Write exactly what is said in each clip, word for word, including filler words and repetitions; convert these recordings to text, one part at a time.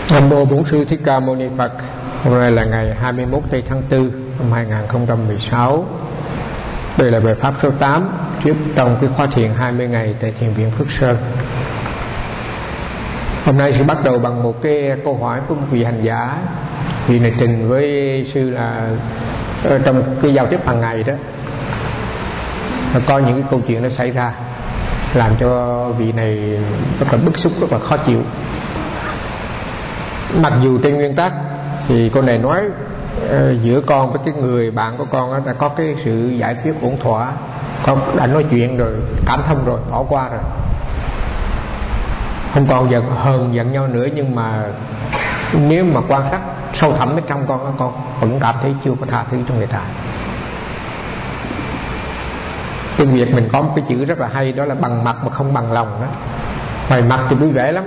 Nam mô Bổn Sư Thích Ca Mâu Ni Phật. Hôm nay là ngày hai mươi mốt tây tháng tư năm hai nghìn không trăm mười sáu. Đây là bài pháp số tám tiếp trong cái khóa thiền hai mươi ngày tại thiền viện Phước Sơn. Hôm nay sẽ bắt đầu bằng một cái câu hỏi của một vị hành giả. Vị này trình với sư là trong cái giao tiếp hàng ngày đó, có những cái câu chuyện nó xảy ra làm cho vị này rất là bức xúc, rất là khó chịu. Mặc dù trên nguyên tắc thì cô này nói uh, giữa con với cái người bạn của con đó, đã có cái sự giải quyết ổn thỏa, con đã nói chuyện rồi, cảm thông rồi, bỏ qua rồi, không còn giận hờn giận nhau nữa. Nhưng mà nếu mà quan sát sâu thẳm bên trong con, con vẫn cảm thấy chưa có tha thứ cho người ta. Tiếng Việt mình có một cái chữ rất là hay, đó là bằng mặt mà không bằng lòng đó. Ngoài mặt thì vui vẻ lắm,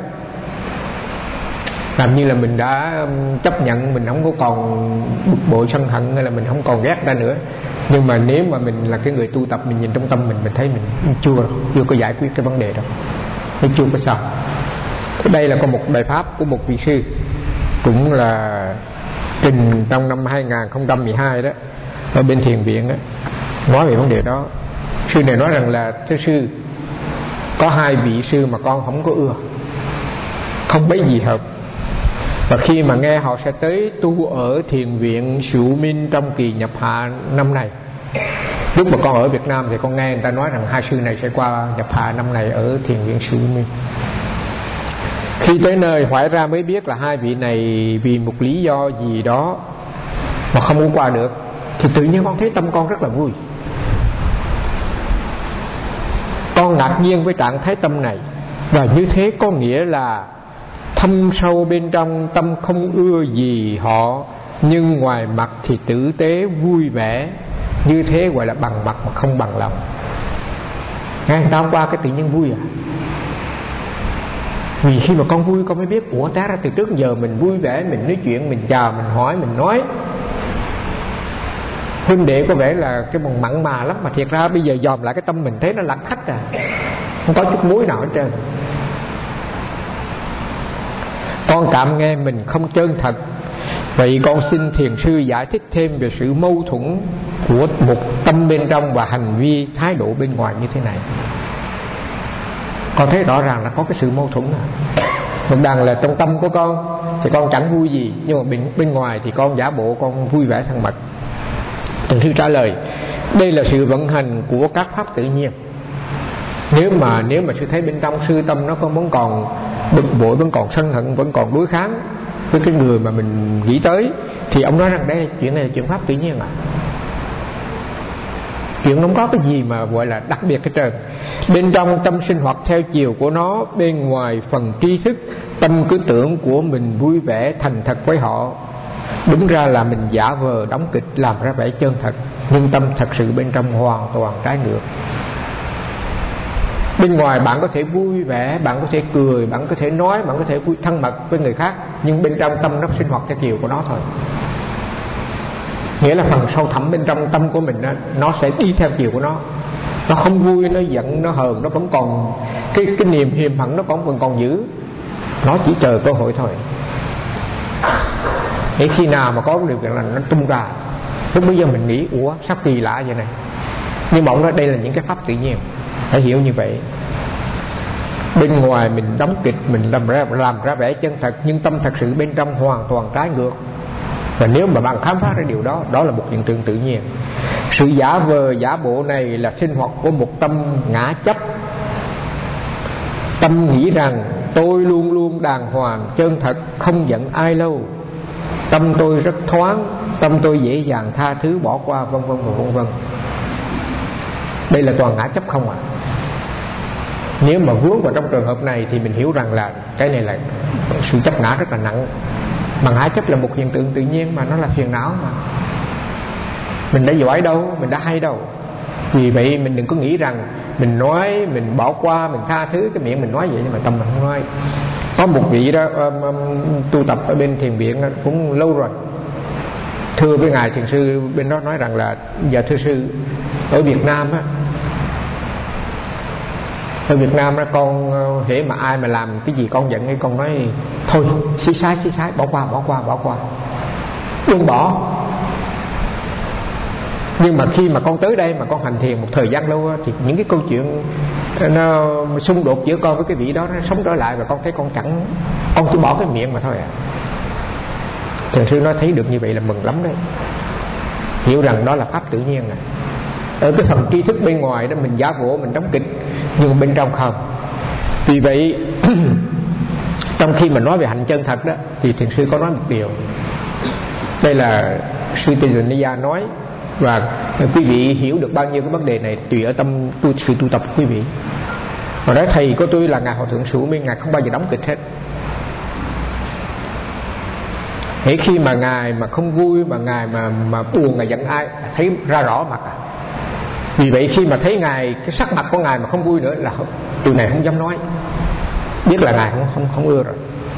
làm như là mình đã chấp nhận, mình không có còn bực bội sân hận, hay là mình không còn ghét ra nữa. Nhưng mà nếu mà mình là cái người tu tập, mình nhìn trong tâm mình, mình thấy mình chưa chưa có giải quyết cái vấn đề đó, nó chưa có xong. Đây là có một bài pháp của một vị sư, cũng là trình trong năm hai nghìn không trăm mười hai đó, ở bên thiền viện đó, nói về vấn đề đó. Sư này nói rằng là: thưa sư, có hai vị sư mà con không có ưa, không mấy gì hợp. Và khi mà nghe họ sẽ tới tu ở thiền viện Sụ Minh trong kỳ nhập hạ năm này, lúc mà con ở Việt Nam thì con nghe người ta nói rằng hai sư này sẽ qua nhập hạ năm này ở thiền viện Sụ Minh. Khi tới nơi hỏi ra mới biết là hai vị này vì một lý do gì đó mà không muốn qua được, thì tự nhiên con thấy tâm con rất là vui. Con ngạc nhiên với trạng thái tâm này, và như thế có nghĩa là thâm sâu bên trong tâm không ưa gì họ, nhưng ngoài mặt thì tử tế vui vẻ. Như thế gọi là bằng mặt mà không bằng lòng. Nghe người ta hôm qua cái tự nhiên vui à. Vì khi mà con vui con mới biết, ủa té ra từ trước giờ mình vui vẻ, mình nói chuyện, mình chào, mình hỏi, mình nói. Huynh đệ có vẻ là cái bằng mặn mà lắm, mà thiệt ra bây giờ dòm lại cái tâm mình thấy nó lạnh thách à, không có chút muối nào hết trơn. Con cảm nghe mình không chân thật. Vậy con xin thiền sư giải thích thêm về sự mâu thuẫn của một tâm bên trong và hành vi thái độ bên ngoài như thế này. Con thấy rõ ràng là có cái sự mâu thuẫn à. Một đằng là trong tâm của con thì con chẳng vui gì, nhưng mà bên, bên ngoài thì con giả bộ con vui vẻ thân mật. Thiền sư trả lời: đây là sự vận hành của các pháp tự nhiên. Nếu mà nếu mà sư thấy bên trong sư tâm nó vẫn còn bực bội, vẫn còn sân hận, vẫn còn đối kháng với cái người mà mình nghĩ tới, thì ông nói rằng đây chuyện này là chuyện pháp tự nhiên à. Chuyện nó không có cái gì mà gọi là đặc biệt hết trơn. Bên trong tâm sinh hoạt theo chiều của nó, bên ngoài phần tri thức, tâm cứ tưởng của mình vui vẻ thành thật với họ. Đúng ra là mình giả vờ đóng kịch làm ra vẻ chân thật, nhưng tâm thật sự bên trong hoàn toàn trái ngược. Bên ngoài bạn có thể vui vẻ, bạn có thể cười, bạn có thể nói, bạn có thể vui thân mật với người khác, nhưng bên trong tâm nó sinh hoạt theo chiều của nó thôi. Nghĩa là phần sâu thẳm bên trong tâm của mình đó, nó sẽ đi theo chiều của nó. Nó không vui, nó giận, nó hờn, nó vẫn còn cái, cái niềm hiềm hận nó vẫn còn giữ. Nó chỉ chờ cơ hội thôi. Để khi nào mà có điều kiện là nó tung ra, lúc bây giờ mình nghĩ ủa sao kỳ lạ vậy này. Nhưng mà ông nói đây là những cái pháp tự nhiên, phải hiểu như vậy. Bên ngoài mình đóng kịch, mình làm ra, làm ra vẻ chân thật, nhưng tâm thật sự bên trong hoàn toàn trái ngược. Và nếu mà bạn khám phá ra điều đó, đó là một hiện tượng tự nhiên. Sự giả vờ giả bộ này là sinh hoạt của một tâm ngã chấp. Tâm nghĩ rằng tôi luôn luôn đàng hoàng, chân thật, không giận ai lâu. Tâm tôi rất thoáng, tâm tôi dễ dàng tha thứ, bỏ qua, vân vân và vân vân. Đây là toàn ngã chấp không à. Nếu mà vướng vào trong trường hợp này thì mình hiểu rằng là cái này là sự chấp ngã rất là nặng. Mà ngã chấp là một hiện tượng tự nhiên, mà nó là phiền não mà. Mình đã giỏi đâu, mình đã hay đâu. Vì vậy mình đừng có nghĩ rằng mình nói, mình bỏ qua, mình tha thứ, cái miệng mình nói vậy nhưng mà tâm mình không nói. Có một vị đó um, um, tu tập ở bên thiền viện cũng lâu rồi, thưa với ngài thiền sư bên đó nói rằng là: dạ thưa sư, ở Việt Nam á, Ở Việt Nam đó con hễ mà ai mà làm cái gì con giận, cái con nói thôi xí xái xí xái bỏ qua bỏ qua bỏ qua đừng bỏ. Nhưng mà khi mà con tới đây mà con hành thiền một thời gian lâu thì những cái câu chuyện nó xung đột giữa con với cái vị đó nó sống trở lại, và con thấy con chẳng, con chỉ bỏ cái miệng mà thôi à. Thiền sư nói thấy được như vậy là mừng lắm đấy, hiểu rằng đó là pháp tự nhiên này. Ở cái phần tri thức bên ngoài đó mình giả bộ, mình đóng kịch, nhưng bên trong không. Vì vậy trong khi mà nói về hạnh chân thật đó thì thiền sư có nói một điều, đây là sư Tejaniya nói, và quý vị hiểu được bao nhiêu cái vấn đề này tùy ở tâm tu, sự tu tập của quý vị. Mà nói thầy của tôi là Ngài Hòa Thượng Sủ Minh, Ngài không bao giờ đóng kịch hết. Hễ khi mà Ngài mà không vui, mà Ngài mà mà buồn, Ngài giận ai thấy ra rõ mặt à. Vì vậy khi mà thấy Ngài, cái sắc mặt của Ngài mà không vui nữa là tụi này không dám nói, biết là Ngài không không không ưa rồi.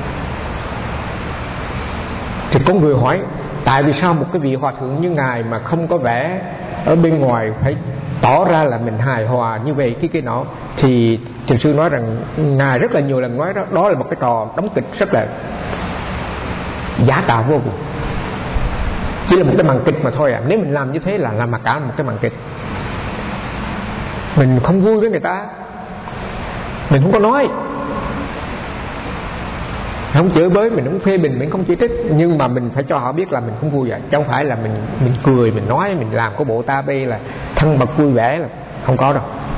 Thì có người hỏi tại vì sao một cái vị hòa thượng như Ngài mà không có vẻ ở bên ngoài phải tỏ ra là mình hài hòa như vậy cái cái nọ. Thì thiền sư nói rằng Ngài rất là nhiều lần nói đó, đó là một cái trò đóng kịch rất là giả tạo vô cùng, chỉ là một cái màn kịch mà thôi à. Nếu mình làm như thế là làm mà cả một cái màn kịch. Mình không vui với người ta, mình không có nói, không chửi bới, mình không phê bình, mình không chỉ trích, nhưng mà mình phải cho họ biết là mình không vui vậy. Chứ không phải là mình mình cười, mình nói, mình làm có bộ ta bê là thân mật vui vẻ, là không có đâu.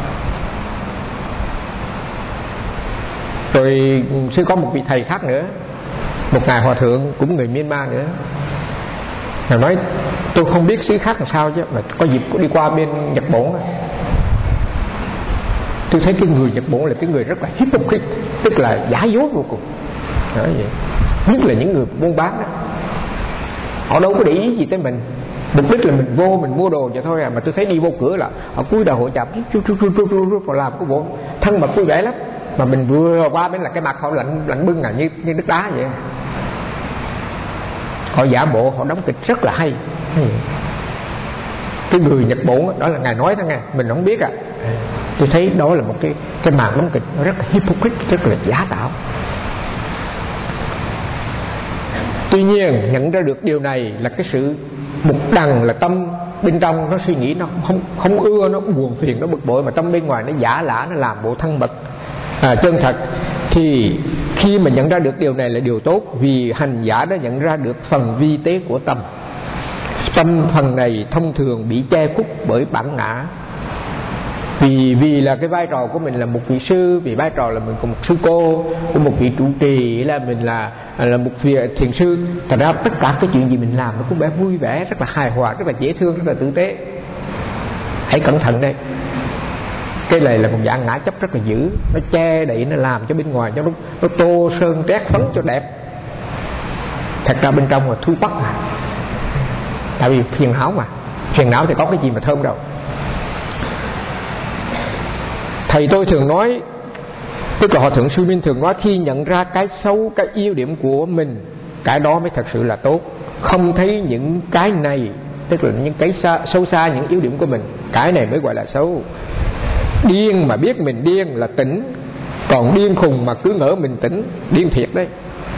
Rồi sư có một vị thầy khác nữa, một ngài hòa thượng cũng người Myanmar nữa, Ngài nói tôi không biết xứ khác làm sao chứ mà có dịp đi qua bên Nhật Bản, tôi thấy cái người Nhật Bản là cái người rất là hypocrite, tức là giả dối vô cùng. Đó vậy. Nhất là những người buôn bán đó, họ đâu có để ý gì tới mình, mục đích là mình vô mình mua đồ vậy thôi à. Mà tôi thấy đi vô cửa là họ cúi đầu họ chạm họ làm cái bộ thân mật vui vẻ lắm, mà mình vừa qua bên là cái mặt họ lạnh lạnh bưng à, như như nước đá vậy. Họ giả bộ, họ đóng kịch rất là hay. Cái người Nhật Bản đó là ngài nói thôi nghe, mình không biết à. Tôi thấy đó là một cái cái màn đóng kịch rất là hypocrite, rất là giả tạo. Tuy nhiên nhận ra được điều này là cái sự một đằng là tâm bên trong nó suy nghĩ nó không không ưa, nó buồn phiền, nó bực bội, mà tâm bên ngoài nó giả lả, nó làm bộ thân mật à, chân thật. Thì khi mà nhận ra được điều này là điều tốt, vì hành giả đã nhận ra được phần vi tế của tâm. Tâm phần này thông thường bị che khuất bởi bản ngã. Vì vì là cái vai trò của mình là một vị sư, vì vai trò là mình của một sư cô, của một vị trụ trì, là mình là là một vị thiền sư. Thật ra tất cả cái chuyện gì mình làm nó cũng bé vui vẻ, rất là hài hòa, rất là dễ thương, rất là tử tế. Hãy cẩn thận đây. Cái này là một dạng ngã chấp rất là dữ, nó che đậy, nó làm cho bên ngoài cho nó, nó tô sơn trét phấn cho đẹp, thật ra bên trong là thui bắc mà. Tại vì phiền não mà, phiền não thì có cái gì mà thơm đâu. Thầy tôi thường nói, tức là Hòa Thượng Sư Minh thường nói, khi nhận ra cái xấu, cái yếu điểm của mình, cái đó mới thật sự là tốt. Không thấy những cái này, tức là những cái xa, sâu xa những yếu điểm của mình, cái này mới gọi là xấu. Điên mà biết mình điên là tỉnh, còn điên khùng mà cứ ngỡ mình tỉnh, điên thiệt đấy.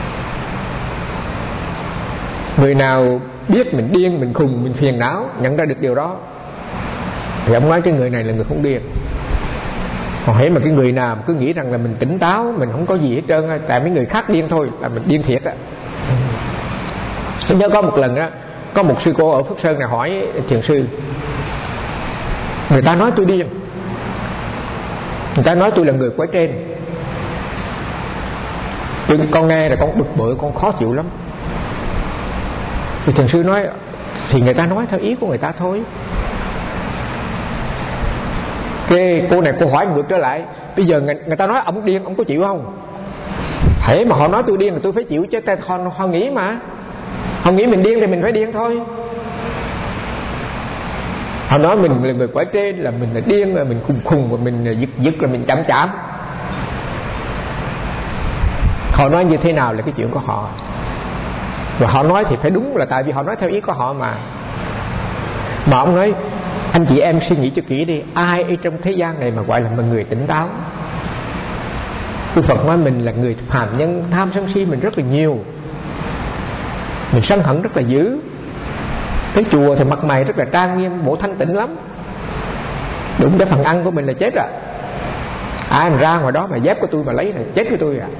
Người nào biết mình điên, mình khùng, mình phiền não, nhận ra được điều đó, thì ông nói cái người này là người không điên. Còn hễ mà cái người nào cứ nghĩ rằng là mình tỉnh táo, mình không có gì hết trơn, tại mấy người khác điên thôi là mình điên thiệt á. Tôi nhớ có một lần á, có một sư cô ở Phước Sơn này hỏi thiền sư, người ta nói tôi điên, người ta nói tôi là người quái trên. Tôi, con nghe là con bực bội, con khó chịu lắm. Thì thiền sư nói thì người ta nói theo ý của người ta thôi. Cái cô này cô hỏi ngược trở lại, bây giờ người, người ta nói ông điên, ông có chịu không? Hễ mà họ nói tôi điên thì tôi phải chịu chứ, họ, họ nghĩ mà, họ nghĩ mình điên thì mình phải điên thôi. Họ nói mình là người quả trên, là mình là điên, là mình khùng khùng, và mình giật giật, là mình chạm chạm. Họ nói như thế nào là cái chuyện của họ, và họ nói thì phải đúng, là tại vì họ nói theo ý của họ mà. Mà ông nói anh chị em suy nghĩ cho kỹ đi, ai ở trong thế gian này mà gọi là một người tỉnh táo? Đức Phật nói mình là người phàm nhân, tham sân si mình rất là nhiều, mình sân hận rất là dữ. Tới chùa thì mặt mày rất là trang nghiêm, bộ thanh tịnh lắm, đúng cái phần ăn của mình là chết rồi. Ai mà ra ngoài đó mà dép của tôi mà lấy là chết với tôi à.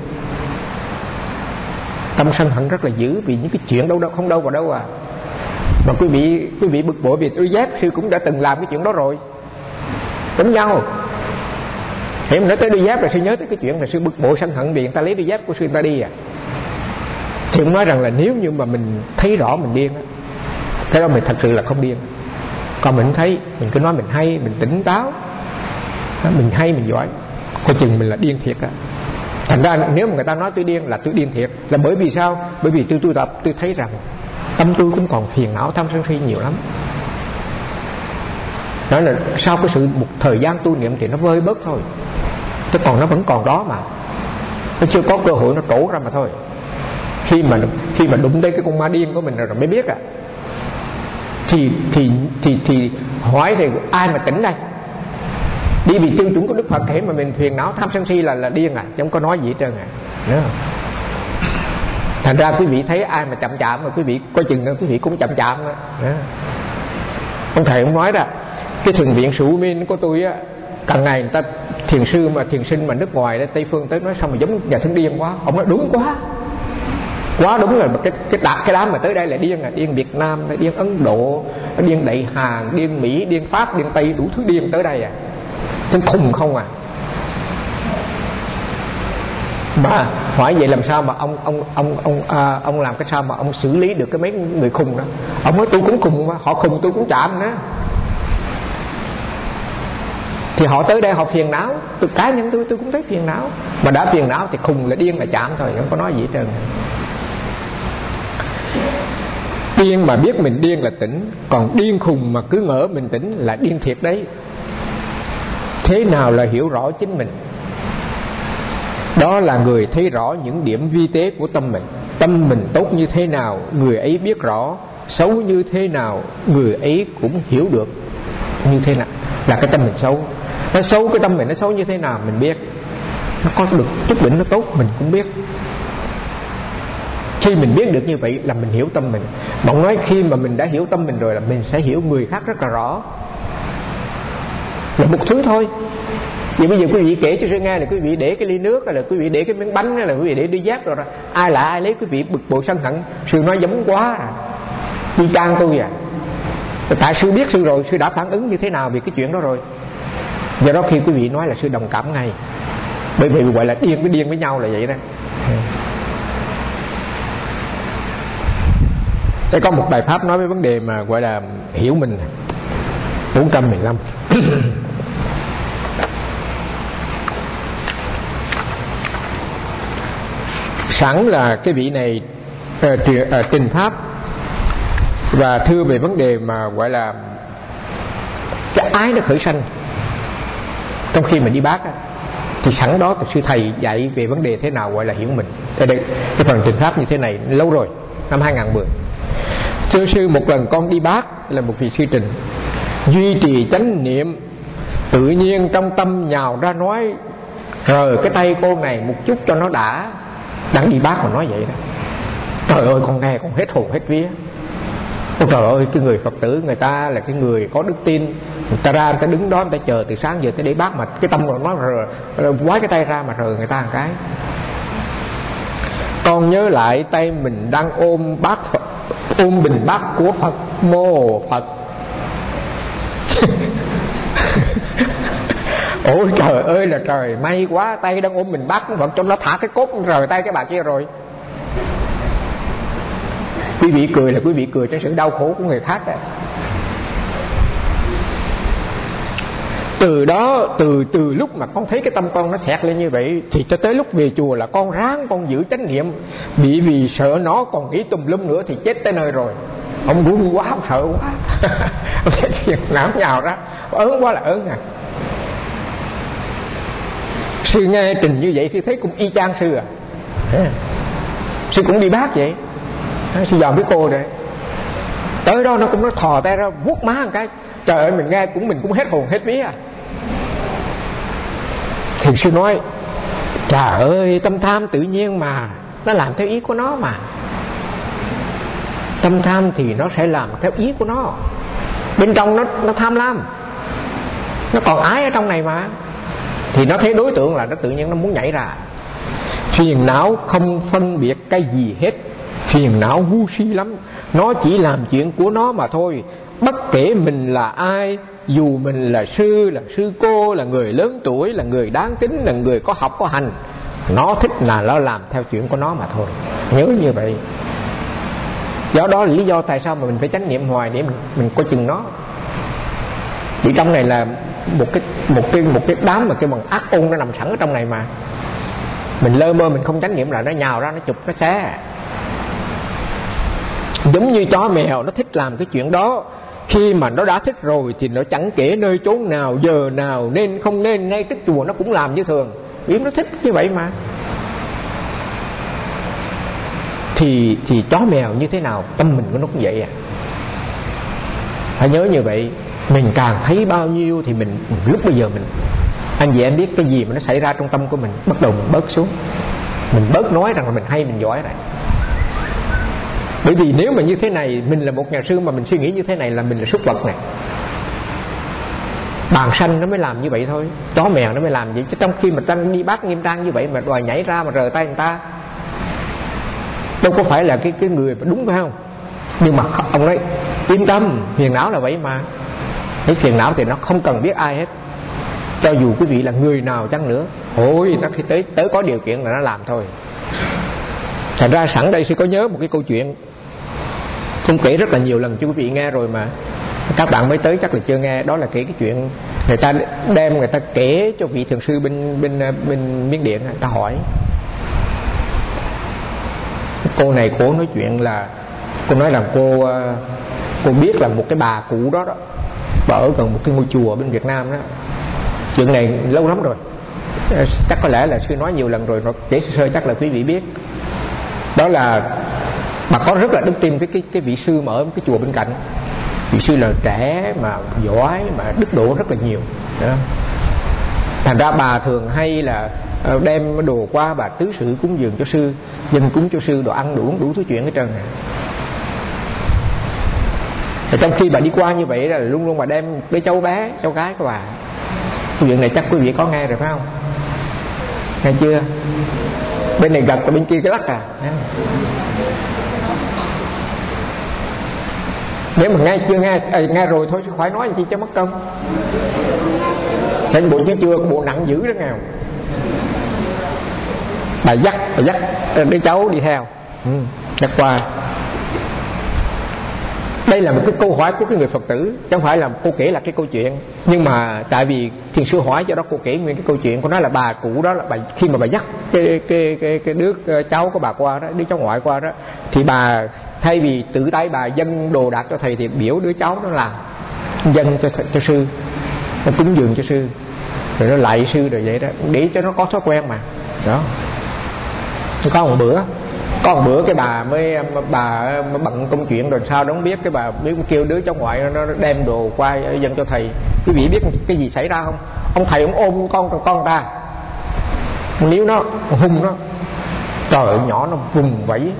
Tâm sân hận rất là dữ vì những cái chuyện đâu đâu không đâu vào đâu à. Mà quý vị quý vị bực bội vì tôi dép, sư cũng đã từng làm cái chuyện đó rồi, giống nhau. Thì mình nói tới đôi dép là sư nhớ tới cái chuyện là sư bực bội sân hận vì người ta lấy đôi dép của sư người ta đi à. Thì ông nói rằng là nếu như mà mình thấy rõ mình điên á, cái đó mình thật sự là không điên. Còn mình thấy, mình cứ nói mình hay, mình tỉnh táo, mình hay, mình giỏi, coi chừng mình là điên thiệt á. Thành ra nếu mà người ta nói tôi điên là tôi điên thiệt. Là bởi vì sao? Bởi vì tôi tu tập tôi thấy rằng tâm tôi cũng còn phiền não tham sân si nhiều lắm. Đó là sau cái sự một thời gian tu niệm thì nó vơi bớt thôi, chứ còn nó vẫn còn đó mà, nó chưa có cơ hội nó trổ ra mà thôi. Khi mà khi mà đụng tới cái con ma điên của mình rồi mới biết à. Thì thì thì thì hỏi thì ai mà tỉnh đây? Đi vì tiêu chuẩn của Đức Phật thể mà mình phiền não tham sân si là là điên à, chứ không có nói gì hết trơn à. Đúng không? Thành ra quý vị thấy ai mà chậm chạm mà quý vị coi chừng nữa, quý vị cũng chậm chạm đó. Đó. Ông thầy ông nói đó, cái thiền viện Sủ Minh của tôi á, càng ngày người ta thiền sư mà thiền sinh mà nước ngoài đó, Tây phương tới nói sao mà giống nhà thương điên quá. Ông nói đúng quá, quá đúng rồi. Cái cái đám cái đám mà tới đây là điên à, điên Việt Nam, điên Ấn Độ, điên Đại Hàn, điên Mỹ, điên Pháp, điên Tây, đủ thứ điên tới đây à. Thế khùng không à. Mà hỏi vậy làm sao mà ông ông ông ông à, ông làm cái sao mà ông xử lý được cái mấy người khùng đó? Ông nói tôi cũng khùng mà, họ khùng tôi cũng chạm nữa. Thì họ tới đây họ phiền não, tôi cá nhân tôi tôi cũng thấy phiền não. Mà đã phiền não thì khùng là điên là chạm thôi, không có nói gì hết trơn. Điên mà biết mình điên là tỉnh, còn điên khùng mà cứ ngỡ mình tỉnh là điên thiệt đấy. Thế nào là hiểu rõ chính mình? Đó là người thấy rõ những điểm vi tế của tâm mình. Tâm mình tốt như thế nào, người ấy biết rõ. Xấu như thế nào, người ấy cũng hiểu được như thế nào. Là cái tâm mình xấu. Nó xấu, cái tâm mình nó xấu như thế nào mình biết. Nó có được chút đỉnh nó tốt mình cũng biết. Khi mình biết được như vậy là mình hiểu tâm mình. Bọn nói khi mà mình đã hiểu tâm mình rồi là mình sẽ hiểu người khác rất là rõ. Là một thứ thôi. Vậy bây giờ quý vị kể cho tôi nghe là quý vị để cái ly nước, hay là quý vị để cái miếng bánh, hay là quý vị để đôi dép rồi, rồi ai là ai lấy quý vị bực bội sân hận. Sư nói giống quá à, đi can tôi à. Tại sư biết sư rồi, sư đã phản ứng như thế nào về cái chuyện đó rồi. Do đó khi quý vị nói là sư đồng cảm ngay. Bởi vì gọi là điên với điên với nhau là vậy đó. Đây có một bài pháp nói về vấn đề mà gọi là hiểu mình. Bốn trăm mười lăm. Sẵn là cái vị này uh, uh, trình pháp và thưa về vấn đề mà gọi là cái ái nó khởi sanh trong khi mình đi bác á, thì sẵn đó sư thầy dạy về vấn đề thế nào gọi là hiểu mình. Đây, đây cái phần trình pháp như thế này lâu rồi, năm hai không một không. Sư sư một lần con đi bác là một vị sư trình, duy trì chánh niệm, tự nhiên trong tâm nhào ra nói rờ cái tay cô này một chút cho nó đã. Đang đi bác mà nói vậy đó. Trời ơi, con nghe con hết hồn hết vía. Ôi trời ơi, cái người Phật tử người ta là cái người có đức tin, người ta ra người ta đứng đó người ta chờ từ sáng giờ tới để bác mà cái tâm của nó rờ, quái cái tay ra mà rờ người ta một cái. Con nhớ lại tay mình đang ôm bát Phật, ôm bình bát của Phật, mô Phật. Ôi trời ơi là trời, may quá, tay đang ôm mình bát của Phật, cho nó thả cái cốt rời tay cái bà kia rồi. Quý vị cười là quý vị cười trên sự đau khổ của người khác đó. Từ đó, từ từ lúc mà con thấy cái tâm con nó xẹt lên như vậy, thì cho tới lúc về chùa là con ráng con giữ chánh niệm. Bị vì sợ nó còn nghĩ tùm lum nữa thì chết tới nơi rồi. Ông vui quá, ông sợ quá. Ông thấy chuyện não nhào ra, ớn quá là ớn à. Sư nghe trình như vậy sư thấy cũng y chang sư à. Sư cũng đi bác vậy. Sư dòm với cô đây, tới đó nó cũng nó thò tay ra vuốt má một cái. Trời ơi, mình nghe cũng mình cũng hết hồn hết vía à. Thì sư nói Trời ơi, tâm tham tự nhiên mà, nó làm theo ý của nó mà. Tâm tham thì nó sẽ làm theo ý của nó. Bên trong nó, nó tham lam, nó còn ái ở trong này mà. Thì nó thấy đối tượng là nó tự nhiên nó muốn nhảy ra. Phiền não không phân biệt cái gì hết. Phiền não ngu si lắm. Nó chỉ làm chuyện của nó mà thôi. Bất kể mình là ai, dù mình là sư, là sư cô, là người lớn tuổi, là người đáng kính, là người có học có hành, nó thích là nó làm theo chuyện của nó mà thôi. Nhớ như vậy. Do đó là lý do tại sao mà mình phải chánh niệm hoài, để mình, mình coi chừng nó. Vì trong này là một cái một cái một cái đám mà cái bằng ác ôn nó nằm sẵn ở trong này mà. Mình lơ mơ mình không chánh niệm là nó nhào ra, nó chụp, nó xé. Giống như chó mèo nó thích làm cái chuyện đó. Khi mà nó đã thích rồi thì nó chẳng kể nơi chốn nào, giờ nào, nên không nên, ngay trước chùa nó cũng làm như thường. Vì nó thích như vậy mà. Thì, thì chó mèo như thế nào, tâm mình của nó cũng vậy à. Phải nhớ như vậy. Mình càng thấy bao nhiêu thì mình lúc bây giờ mình, anh chị em biết cái gì mà nó xảy ra trong tâm của mình, bắt đầu mình bớt xuống. Mình bớt nói rằng là mình hay, mình giỏi rồi. Bởi vì nếu mà như thế này, mình là một nhà sư mà mình suy nghĩ như thế này là mình là súc vật này. Bàn sanh nó mới làm như vậy thôi, chó mèo nó mới làm vậy. Chứ trong khi mà tăng đi bác nghiêm trang như vậy mà đòi nhảy ra mà rờ tay người ta, đâu có phải là cái cái người đúng, phải không? Nhưng mà ông nói yên tâm, phiền não là vậy mà. Cái phiền não thì nó không cần biết ai hết. Cho dù quý vị là người nào chăng nữa, ôi nó khi tới tới có điều kiện là nó làm thôi. Thành ra sẵn đây sư có nhớ một cái câu chuyện, cũng kể rất là nhiều lần cho quý vị nghe rồi mà các bạn mới tới chắc là chưa nghe. Đó là kể cái chuyện người ta đem, người ta kể cho vị thiền sư bên bên bên Miến Điện. Người ta hỏi cô này, cô nói chuyện là cô nói là cô cô biết là một cái bà cụ đó đó, bà ở gần một cái ngôi chùa bên Việt Nam đó. Chuyện này lâu lắm rồi, chắc có lẽ là sư nói nhiều lần rồi, nó kể sơ chắc là quý vị biết. Đó là bà có rất là đức tin với cái cái vị sư mà ở cái chùa bên cạnh. Vị sư là trẻ mà giỏi, mà đức độ rất là nhiều đó. Thành ra bà thường hay là đem đồ qua, bà tứ sự cúng dường cho sư, dân cúng cho sư, đồ ăn đủ đủ thứ chuyện hết trơn à. Thì trong khi bà đi qua như vậy là luôn luôn bà đem đứa cháu bé, cháu gái của bà. Cái chuyện này chắc quý vị có nghe rồi phải không? Nghe chưa? Bên này gật, bên kia cái lắc à. Nếu mà nghe chưa nghe, à, nghe rồi thôi chứ khỏi nói chi cho mất công. Nên bộ chứ chưa, bộ nặng dữ đó nghe. Bà dắt, bà dắt đứa cháu đi theo, ừ, dắt qua. Đây là một cái câu hỏi của cái người Phật tử, chứ không phải là cô kể là cái câu chuyện. Nhưng mà tại vì thiền sư hỏi, cho đó cô kể nguyên cái câu chuyện. Cô nói là bà cụ đó là bà, khi mà bà dắt cái cái cái cái đứa cháu của bà qua đó, đứa cháu ngoại qua đó, thì bà thay vì tự tay bà dâng đồ đạc cho thầy thì biểu đứa cháu nó làm, dâng cho cho sư, nó cúng dường cho sư, rồi nó lạy sư rồi vậy đó, để cho nó có thói quen mà. Đó. Có một bữa có một bữa cái bà mới bà bận công chuyện rồi sao đó không biết, cái bà biết kêu đứa cháu ngoại nó đem đồ qua dâng cho thầy. Quý vị biết cái gì xảy ra không? Ông thầy ông ôm con con ta, níu nó, hung nó, trời ơi, nhỏ nó vùng vẫy,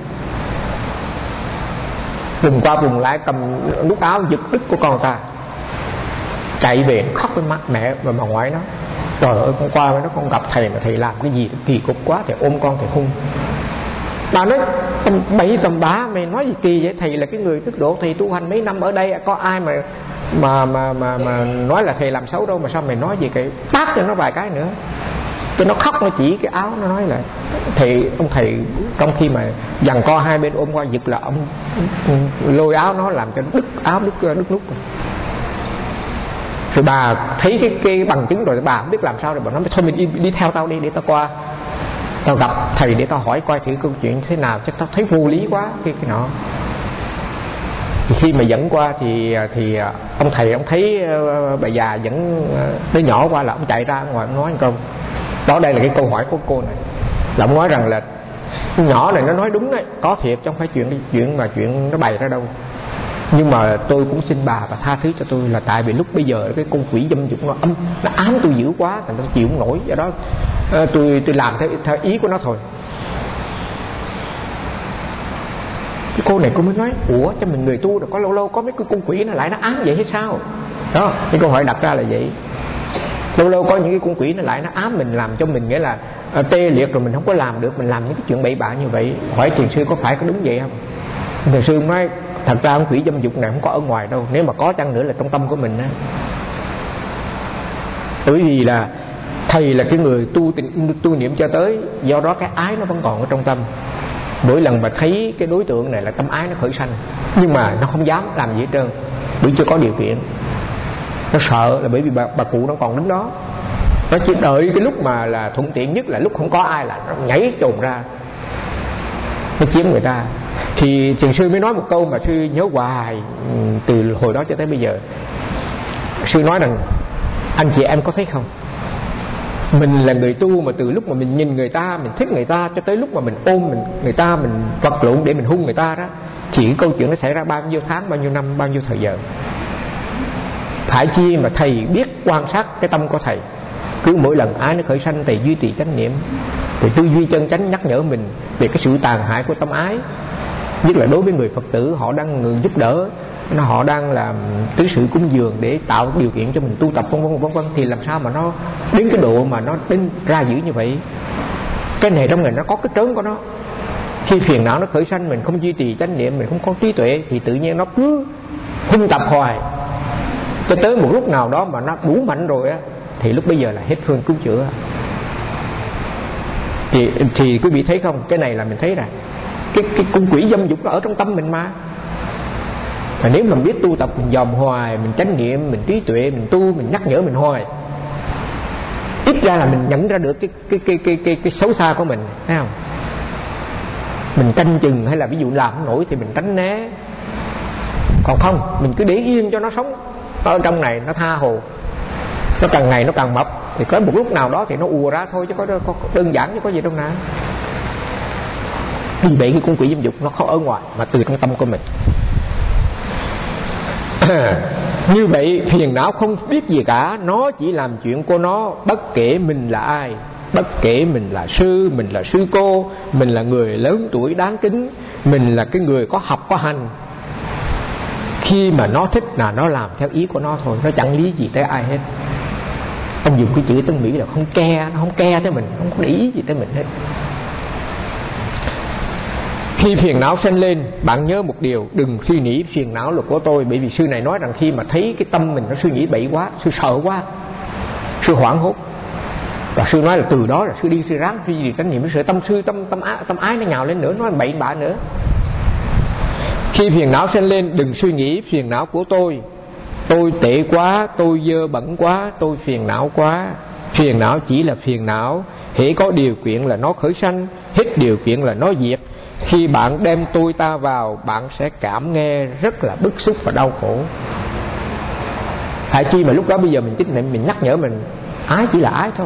vùng qua vùng lại, cầm nút áo giật đứt của con ta, chạy về khóc với má mẹ và bà ngoại nó. Trời ơi, con qua với nó, con gặp thầy mà thầy làm cái gì kỳ cục quá, thầy ôm con thầy hung. Bà nói tầm bậy tầm bá, mày nói gì kỳ vậy? Thầy là cái người đức độ, thầy tu hành mấy năm ở đây, có ai mà mà mà mà, mà nói là thầy làm xấu đâu, mà sao mày nói gì cái tát cho nó vài cái nữa. Cho nó khóc, nó chỉ cái áo, nó nói là thầy, ông thầy trong khi mà giằng co hai bên ôm qua giật là ông lôi áo nó làm cho đứt áo, đứt đứt nút. Rồi bà thấy cái cái bằng chứng rồi, bà không biết làm sao rồi, bà nói thôi mình đi, đi theo tao đi, để tao qua, tao gặp thầy để tao hỏi coi thử câu chuyện thế nào, chắc tao thấy vô lý quá cái cái nọ. Thì khi mà dẫn qua thì thì ông thầy ông thấy bà già dẫn đứa nhỏ qua là ông chạy ra ngoài ông nói một câu. Đó, đây là cái câu hỏi của cô này, là ông nói rằng là nhỏ này nó nói đúng đấy, có thiệt chứ không phải chuyện chuyện mà chuyện nó bày ra đâu. Nhưng mà tôi cũng xin bà và tha thứ cho tôi, là tại vì lúc bây giờ cái con quỷ dâm dục nó âm, nó ám tôi dữ quá, thành tôi chịu không nổi. Do đó tôi tôi làm theo, theo ý của nó thôi. Cái cô này cô mới nói, ủa cho mình người tu rồi có lâu lâu có mấy cái con quỷ nó lại nó ám vậy hay sao? Đó, cái câu hỏi đặt ra là vậy. Lâu lâu có những cái con quỷ nó lại nó ám mình, làm cho mình nghĩa là à, tê liệt rồi mình không có làm được, mình làm những cái chuyện bậy bạ như vậy. Hỏi thiền sư có phải có đúng vậy không? Thiền sư nói thật ra con quỷ dâm dục này không có ở ngoài đâu, nếu mà có chăng nữa là trong tâm của mình á. Bởi vì là thầy là cái người tu tu niệm cho tới, do đó cái ái nó vẫn còn ở trong tâm. Mỗi lần mà thấy cái đối tượng này là tâm ái nó khởi sanh, nhưng mà nó không dám làm gì hết trơn, bởi chưa có điều kiện. Nó sợ là bởi vì bà, bà cụ nó còn đứng đó, nó chỉ đợi cái lúc mà là thuận tiện nhất, là lúc không có ai là nó nhảy trồn ra, nó chiếm người ta. Thì thiền sư mới nói một câu mà sư nhớ hoài từ hồi đó cho tới bây giờ. Sư nói rằng anh chị em có thấy không, mình là người tu mà từ lúc mà mình nhìn người ta, mình thích người ta, cho tới lúc mà mình ôm mình người ta, mình vật lộn để mình hung người ta đó, thì cái câu chuyện nó xảy ra bao nhiêu tháng, bao nhiêu năm, bao nhiêu thời giờ. Phải chi mà thầy biết quan sát cái tâm của thầy, cứ mỗi lần ái nó khởi sanh thầy duy trì chánh niệm, thì tư duy chân chánh nhắc nhở mình về cái sự tàn hại của tâm ái. Nhất là đối với người Phật tử, họ đang người giúp đỡ, họ đang làm tứ sự cúng dường để tạo điều kiện cho mình tu tập vân vân vân vân, thì làm sao mà nó đến cái độ mà nó đến ra dữ như vậy. Cái này trong này nó có cái trớn của nó. Khi phiền não nó khởi sanh, mình không duy trì chánh niệm, mình không có trí tuệ, thì tự nhiên nó cứ hung tập hoài, cho tới một lúc nào đó mà nó đủ mạnh rồi á, thì lúc bây giờ là hết phương cứu chữa. Thì, thì quý vị thấy không, cái này là mình thấy rằng cái, cái con quỷ dâm dục nó ở trong tâm mình mà. Và nếu mình biết tu tập, mình dòm hoài, mình chánh niệm, mình trí tuệ, mình tu, mình nhắc nhở mình hoài, ít ra là mình nhận ra được cái cái cái cái cái, cái xấu xa của mình, thấy không? Mình canh chừng, hay là ví dụ làm không nổi thì mình tránh né. Còn không, mình cứ để yên cho nó sống ở trong này, nó tha hồ, nó càng ngày nó càng mập, thì có một lúc nào đó thì nó ùa ra thôi, chứ có, có, có đơn giản chứ có gì đâu nào. Vì vậy cái con quỷ dâm dục nó không ở ngoài mà từ trong tâm của mình. Như vậy phiền não không biết gì cả, nó chỉ làm chuyện của nó, bất kể mình là ai, bất kể mình là sư, mình là sư cô, mình là người lớn tuổi đáng kính, mình là cái người có học có hành. Khi mà nó thích là nó làm theo ý của nó thôi, nó chẳng lý gì tới ai hết. Ông dùng cái chữ tiếng Mỹ là không care, nó không care tới mình, không có để ý gì tới mình hết. Khi phiền não sinh lên, bạn nhớ một điều, đừng suy nghĩ phiền não là của tôi. Bởi vì sư này nói rằng khi mà thấy cái tâm mình nó suy nghĩ bậy quá, sư sợ quá, sư hoảng hốt. Và sư nói là từ đó là sư đi sư ráng suy gì tránh niệm, sợ tâm sư tâm tâm ái, tâm ái nó nhào lên nữa, nói bậy bạ nữa. Khi phiền não sinh lên, đừng suy nghĩ phiền não của tôi, tôi tệ quá, tôi dơ bẩn quá, tôi phiền não quá. Phiền não chỉ là phiền não, hễ có điều kiện là nó khởi sanh, hết điều kiện là nó diệt. Khi bạn đem tôi ta vào, bạn sẽ cảm nghe rất là bức xúc và đau khổ. Phải chi mà lúc đó bây giờ mình chánh niệm, mình nhắc nhở mình, ái chỉ là ái thôi,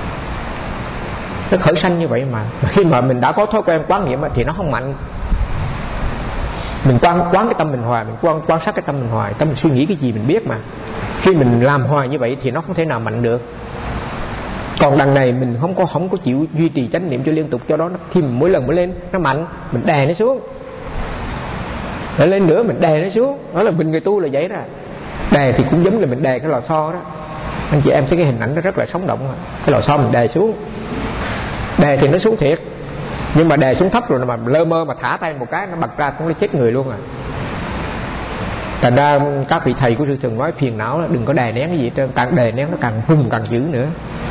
nó khởi sanh như vậy mà. Mà khi mà mình đã có thói quen quán niệm thì nó không mạnh. Mình quán, quán cái tâm mình hoài, mình quan, quan sát cái tâm mình hoài, tâm mình suy nghĩ cái gì mình biết mà. Khi mình làm hoài như vậy thì nó không thể nào mạnh được. Còn đằng này mình không có không có chịu duy trì chánh niệm cho liên tục, cho đó nó, khi mình mỗi lần mới lên nó mạnh, mình đè nó xuống, lại lên nữa mình đè nó xuống. Đó là mình người tu là vậy đó. Đè thì cũng giống là mình đè cái lò xo đó. Anh chị em thấy cái hình ảnh nó rất là sống động. Cái lò xo mình đè xuống, đè thì nó xuống thiệt, nhưng mà đè xuống thấp rồi mà lơ mơ mà thả tay một cái nó bật ra cũng nó chết người luôn à. Thành ra các vị thầy của sư thường nói phiền não là đừng có đè nén cái gì hết trơn, càng đè nén nó càng hung càng dữ nữa.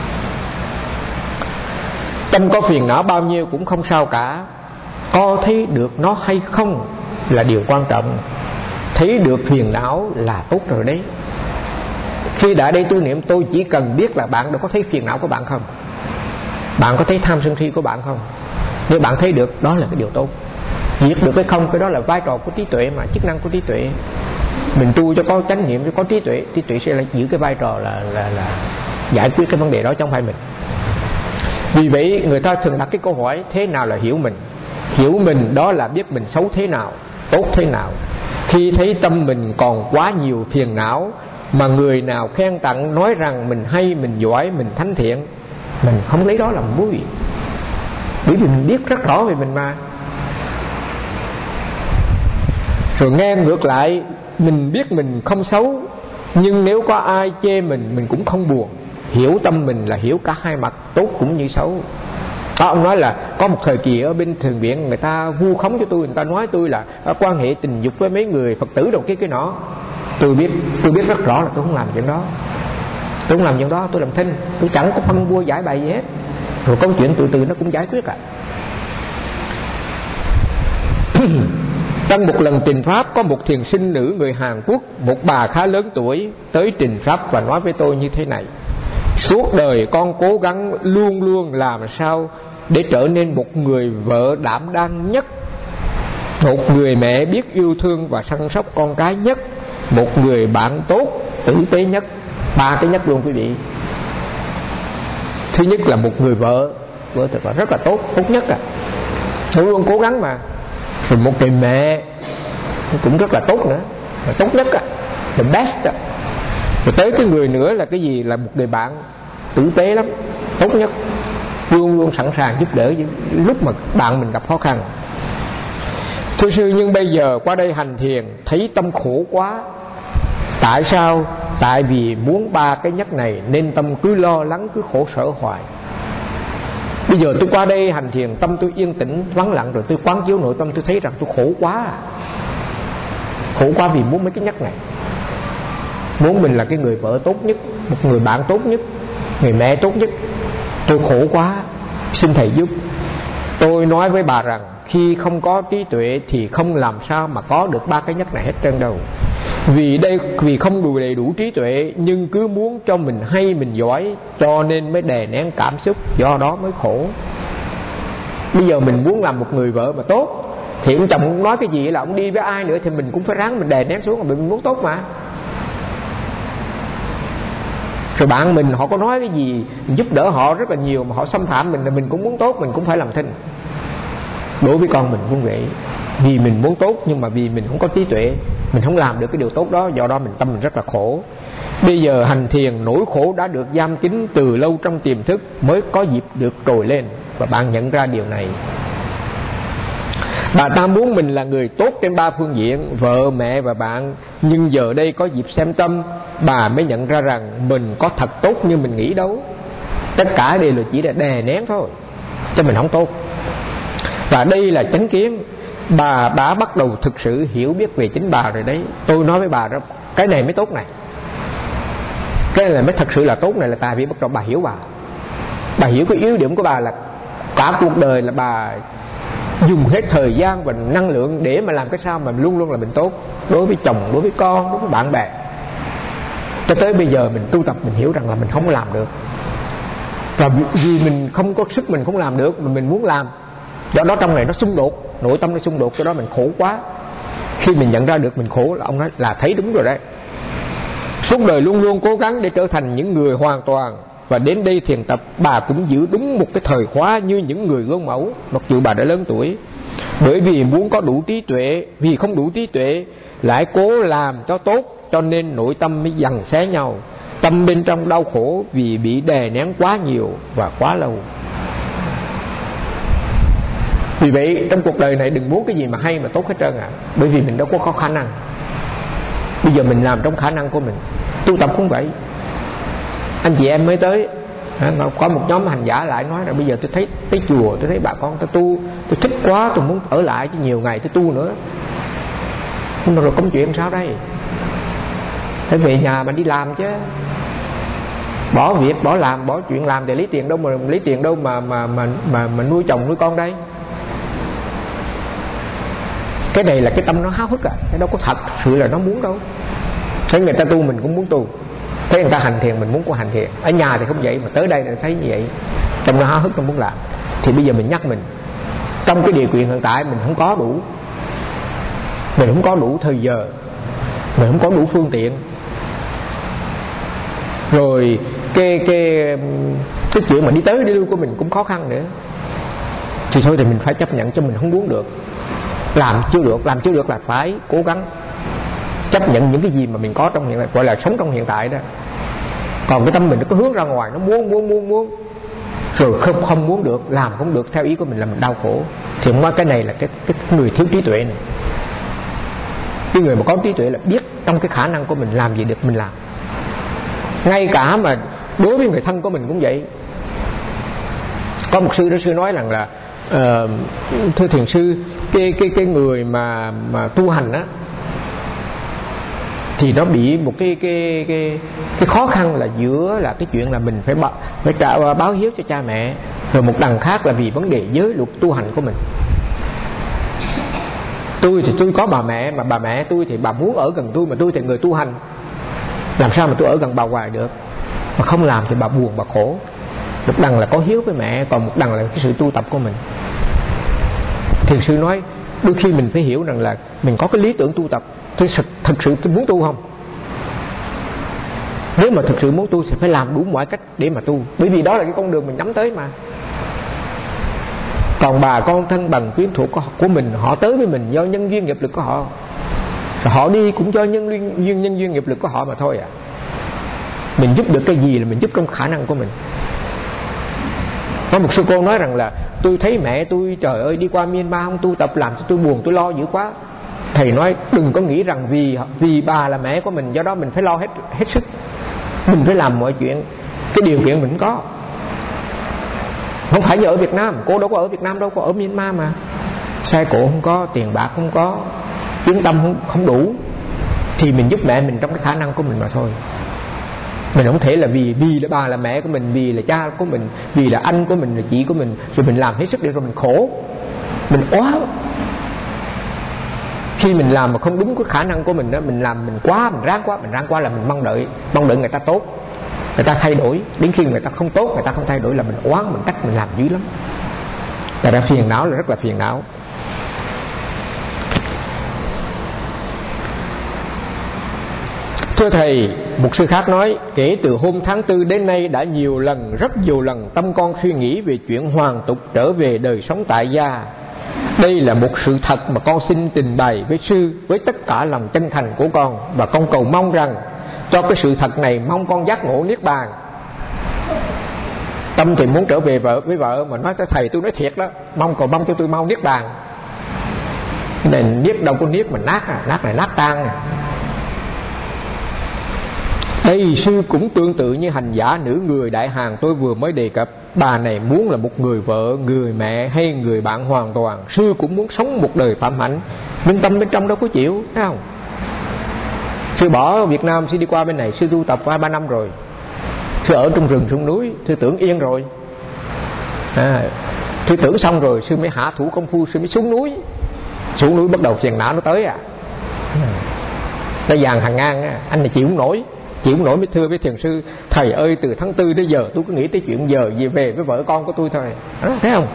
Tâm có phiền não bao nhiêu cũng không sao cả, có thấy được nó hay không là điều quan trọng. Thấy được phiền não là tốt rồi đấy. Khi đã đây tu niệm, tôi chỉ cần biết là bạn đã có thấy phiền não của bạn không, bạn có thấy tham sân si của bạn không. Nếu bạn thấy được, đó là cái điều tốt. Diệt được hay không, cái đó là vai trò của trí tuệ mà, chức năng của trí tuệ. Mình tu cho có chánh niệm, cho có trí tuệ, trí tuệ sẽ là giữ cái vai trò là, là, là giải quyết cái vấn đề đó, chứ không phải mình. Vì vậy người ta thường đặt cái câu hỏi thế nào là hiểu mình. Hiểu mình đó là biết mình xấu thế nào, tốt thế nào. Khi thấy tâm mình còn quá nhiều phiền não, mà người nào khen tặng nói rằng mình hay, mình giỏi, mình thánh thiện, mình không lấy đó làm vui, bởi vì mình biết rất rõ về mình mà. Rồi nghe ngược lại, mình biết mình không xấu, nhưng nếu có ai chê mình, mình cũng không buồn. Hiểu tâm mình là hiểu cả hai mặt, tốt cũng như xấu. Đó, ông nói là có một thời kỳ ở bên Thiền Viện, người ta vu khống cho tôi, người ta nói tôi là quan hệ tình dục với mấy người Phật tử đâu cái cái nọ. Tôi biết, tôi biết rất rõ là tôi không làm chuyện đó. Tôi không làm chuyện đó, tôi làm thinh, tôi chẳng có phân vua giải bày gì hết. Rồi câu chuyện từ từ nó cũng giải quyết à. Trong một lần trình pháp, có một thiền sinh nữ người Hàn Quốc, một bà khá lớn tuổi, tới trình pháp và nói với tôi như thế này: suốt đời con cố gắng luôn luôn làm sao để trở nên một người vợ đảm đang nhất, một người mẹ biết yêu thương và săn sóc con cái nhất, một người bạn tốt, tử tế nhất. Ba cái nhất luôn quý vị. Thứ nhất là một người vợ, vợ thật là rất là tốt, tốt nhất à, luôn luôn cố gắng mà. Rồi một người mẹ cũng rất là tốt nữa, là tốt nhất á, the best á. Rồi tới cái người nữa là cái gì? Là một người bạn tử tế lắm, tốt nhất, luôn luôn sẵn sàng giúp đỡ lúc mà bạn mình gặp khó khăn. Thưa sư, nhưng bây giờ qua đây hành thiền thấy tâm khổ quá. Tại sao? Tại vì muốn ba cái nhất này nên tâm cứ lo lắng, cứ khổ sở hoài. Bây giờ tôi qua đây hành thiền, tâm tôi yên tĩnh vắng lặng, rồi tôi quán chiếu nội tâm, tôi thấy rằng tôi khổ quá à. Khổ quá vì muốn mấy cái nhất này. Muốn mình là cái người vợ tốt nhất, một người bạn tốt nhất, người mẹ tốt nhất. Tôi khổ quá, xin thầy giúp. Tôi nói với bà rằng khi không có trí tuệ thì không làm sao mà có được ba cái nhất này hết trơn đâu. Vì đây vì không đủ đầy đủ trí tuệ, nhưng cứ muốn cho mình hay, mình giỏi, cho nên mới đè nén cảm xúc, do đó mới khổ. Bây giờ mình muốn làm một người vợ mà tốt, thì ông chồng ông nói cái gì là ông đi với ai nữa thì mình cũng phải ráng mình đè nén xuống, mình muốn tốt mà. Rồi bạn mình họ có nói cái gì giúp đỡ họ rất là nhiều mà họ xâm phạm mình, là mình cũng muốn tốt, mình cũng phải làm thinh. Đối với con mình cũng vậy, vì mình muốn tốt nhưng mà vì mình không có trí tuệ, mình không làm được cái điều tốt đó, do đó mình tâm mình rất là khổ. Bây giờ hành thiền, nỗi khổ đã được giam kín từ lâu trong tiềm thức mới có dịp được trồi lên, và bạn nhận ra điều này. Bà ta muốn mình là người tốt trên ba phương diện, vợ, mẹ và bạn. Nhưng giờ đây có dịp xem tâm, bà mới nhận ra rằng mình có thật tốt như mình nghĩ đâu. Tất cả đều là chỉ để đè nén thôi, cho mình không tốt. Và đây là chánh kiến. Bà đã bắt đầu thực sự hiểu biết về chính bà rồi đấy. Tôi nói với bà đó, cái này mới tốt này, cái này mới thật sự là tốt này, là tại vì bắt đầu bà hiểu bà. Bà hiểu cái yếu điểm của bà là cả cuộc đời là bà dùng hết thời gian và năng lượng để mà làm cái sao mà luôn luôn là mình tốt, đối với chồng, đối với con, đối với bạn bè. Cho tới bây giờ mình tu tập mình hiểu rằng là mình không làm được, và vì mình không có sức, mình không làm được mà mình muốn làm, do đó trong này nó xung đột, nội tâm nó xung đột, cho đó mình khổ quá. Khi mình nhận ra được mình khổ là ông nói là thấy đúng rồi đấy. Suốt đời luôn luôn cố gắng để trở thành những người hoàn toàn, và đến đây thiền tập bà cũng giữ đúng một cái thời khóa như những người gương mẫu, mặc dù bà đã lớn tuổi. Bởi vì muốn có đủ trí tuệ, vì không đủ trí tuệ lại cố làm cho tốt, cho nên nội tâm mới giằng xé nhau. Tâm bên trong đau khổ vì bị đè nén quá nhiều và quá lâu. Vì vậy trong cuộc đời này đừng muốn cái gì mà hay mà tốt hết trơn ạ. À. Bởi vì mình đâu có khả năng. Bây giờ mình làm trong khả năng của mình. Tu tập cũng vậy. Anh chị em mới tới, có một nhóm hành giả lại nói là bây giờ tôi thấy tới chùa, tôi thấy bà con tôi tu, tôi thích quá, tôi muốn ở lại chứ nhiều ngày tôi tu nữa. Nhưng mà rồi công chuyện sao đây? Phải về nhà mà đi làm chứ. Bỏ việc, bỏ làm, bỏ chuyện làm để lấy tiền đâu mà lấy tiền đâu mà mà mà mà, mà nuôi chồng nuôi con đây. Cái này là cái tâm nó háo hức à, cái đâu có thật sự là nó muốn đâu. Thấy người ta tu mình cũng muốn tu, thấy người ta hành thiền mình muốn có hành thiền. Ở nhà thì không vậy, mà tới đây thì thấy như vậy, trong nó háo hức nó muốn làm. Thì bây giờ mình nhắc mình, trong cái điều kiện hiện tại mình không có đủ, mình không có đủ thời giờ, mình không có đủ phương tiện, rồi cái cái cái chuyện mà đi tới đi lui của mình cũng khó khăn nữa, thì thôi thì mình phải chấp nhận cho mình không muốn được, làm chưa được, làm chưa được là phải cố gắng chấp nhận những cái gì mà mình có trong hiện tại, gọi là sống trong hiện tại đó. Còn cái tâm mình nó có hướng ra ngoài, nó muốn muốn muốn muốn rồi không không muốn được, làm không được theo ý của mình là mình đau khổ. Thì ông nói cái này là cái, cái người thiếu trí tuệ này. Cái người mà có trí tuệ là biết trong cái khả năng của mình làm gì được mình làm. Ngay cả mà đối với người thân của mình cũng vậy. Có một sư đó, sư nói rằng là uh, thưa thiền sư, cái cái cái người mà mà tu hành á thì nó bị một cái cái cái cái khó khăn là giữa là cái chuyện là mình phải báo, phải trả, báo hiếu cho cha mẹ, rồi một đằng khác là vì vấn đề giới luật tu hành của mình. Tôi thì tôi có bà mẹ, mà bà mẹ tôi thì bà muốn ở gần tôi, mà tôi thì người tu hành, làm sao mà tôi ở gần bà hoài được. Mà không làm thì bà buồn, bà khổ. Một đằng là có hiếu với mẹ, còn một đằng là cái sự tu tập của mình. Thiền sư nói đôi khi mình phải hiểu rằng là mình có cái lý tưởng tu tập. Tôi thực sự tôi muốn tu không? Nếu mà thực sự muốn tu thì phải làm đủ mọi cách để mà tu, bởi vì đó là cái con đường mình nhắm tới mà. Còn bà con thân bằng quyến thuộc của mình, họ tới với mình do nhân duyên nghiệp lực của họ, rồi họ đi cũng do nhân duyên nhân duyên nghiệp lực của họ mà thôi à. Mình giúp được cái gì là mình giúp trong khả năng của mình. Có một sư cô nói rằng là tôi thấy mẹ tôi trời ơi đi qua Myanmar không tu tập làm cho tôi buồn, tôi lo dữ quá. Thầy nói đừng có nghĩ rằng vì vì bà là mẹ của mình do đó mình phải lo hết hết sức. Mình phải làm mọi chuyện cái điều kiện mình có. Không phải như ở Việt Nam, cô đâu có ở Việt Nam đâu, có ở Myanmar mà. Xe cộ không có, tiền bạc không có, tiếng tâm không, không đủ, thì mình giúp mẹ mình trong cái khả năng của mình mà thôi. Mình không thể là vì vì là bà là mẹ của mình, vì là cha của mình, vì là anh của mình, là chị của mình, rồi mình làm hết sức để rồi mình khổ, mình oán. Khi mình làm mà không đúng cái khả năng của mình đó, mình làm mình quá, mình ráng quá, mình ráng quá là mình mong đợi, mong đợi người ta tốt, người ta thay đổi. Đến khi người ta không tốt, người ta không thay đổi là mình oán, mình trách, mình làm dữ lắm. Tại ra phiền não là rất là phiền não. Thưa thầy, một sư khác nói, kể từ hôm tháng tư đến nay đã nhiều lần, rất nhiều lần tâm con suy nghĩ về chuyện hoàn tục trở về đời sống tại gia. Đây là một sự thật mà con xin trình bày với sư với tất cả lòng chân thành của con, và con cầu mong rằng cho cái sự thật này mong con giác ngộ niết bàn. Tâm thì muốn trở về vợ với vợ, mà nói cho thầy tôi nói thiệt đó, mong cầu mong cho tôi mau niết bàn. Cái này niết đâu có niết mà nát à, nát này nát tan à. Đây sư cũng tương tự như hành giả nữ người Đại Hàn tôi vừa mới đề cập. Bà này muốn là một người vợ, người mẹ hay người bạn hoàn toàn. Sư cũng muốn sống một đời phạm hạnh, nhưng tâm bên trong đâu có chịu, thấy không? Sư bỏ Việt Nam, sư đi qua bên này, sư tu tập qua ba năm rồi. Sư ở trong rừng trong núi, sư tưởng yên rồi à, sư tưởng xong rồi, sư mới hạ thủ công phu, sư mới xuống núi. Xuống núi bắt đầu phiền não nó tới à. Nó dàn hàng ngang á, anh này chịu không nổi. Chịu không nổi mới thưa với thiền sư, thầy ơi từ tháng tư đến giờ tôi cứ nghĩ tới chuyện giờ về về với vợ con của tôi thôi đó, thấy không?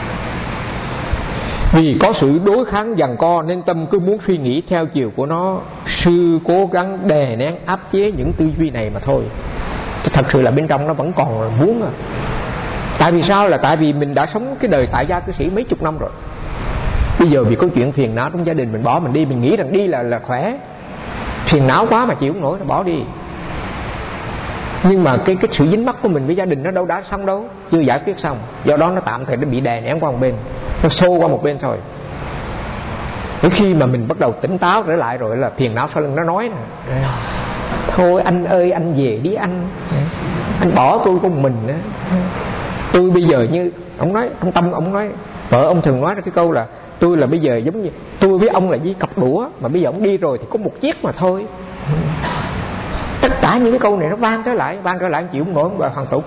Vì có sự đối kháng giằng co nên tâm cứ muốn suy nghĩ theo chiều của nó. Sư cố gắng đè nén áp chế những tư duy này mà thôi. Thật sự là bên trong nó vẫn còn muốn à. Tại vì sao? Là tại vì mình đã sống cái đời tại gia cư sĩ mấy chục năm rồi. Bây giờ vì có chuyện phiền não trong gia đình mình bỏ mình đi, mình nghĩ rằng đi là là khỏe. Phiền não quá mà chịu không nổi, nó bỏ đi. Nhưng mà cái cái sự dính mắc của mình với gia đình nó đâu đã xong đâu, chưa giải quyết xong. Do đó nó tạm thời nó bị đè nén qua một bên, nó xô qua một bên thôi. Đến khi mà mình bắt đầu tỉnh táo trở lại rồi là phiền não sau lưng nó nói nè, thôi anh ơi anh về đi anh, anh bỏ tôi của mình đó. Tôi bây giờ như ông nói trong tâm ông nói, vợ ông thường nói ra cái câu là tôi là bây giờ giống như tôi với ông là với cặp đũa, mà bây giờ ông đi rồi thì có một chiếc mà thôi. Tất cả những cái câu này nó vang trở lại, vang trở lại chịu không nổi, và hoàn tục.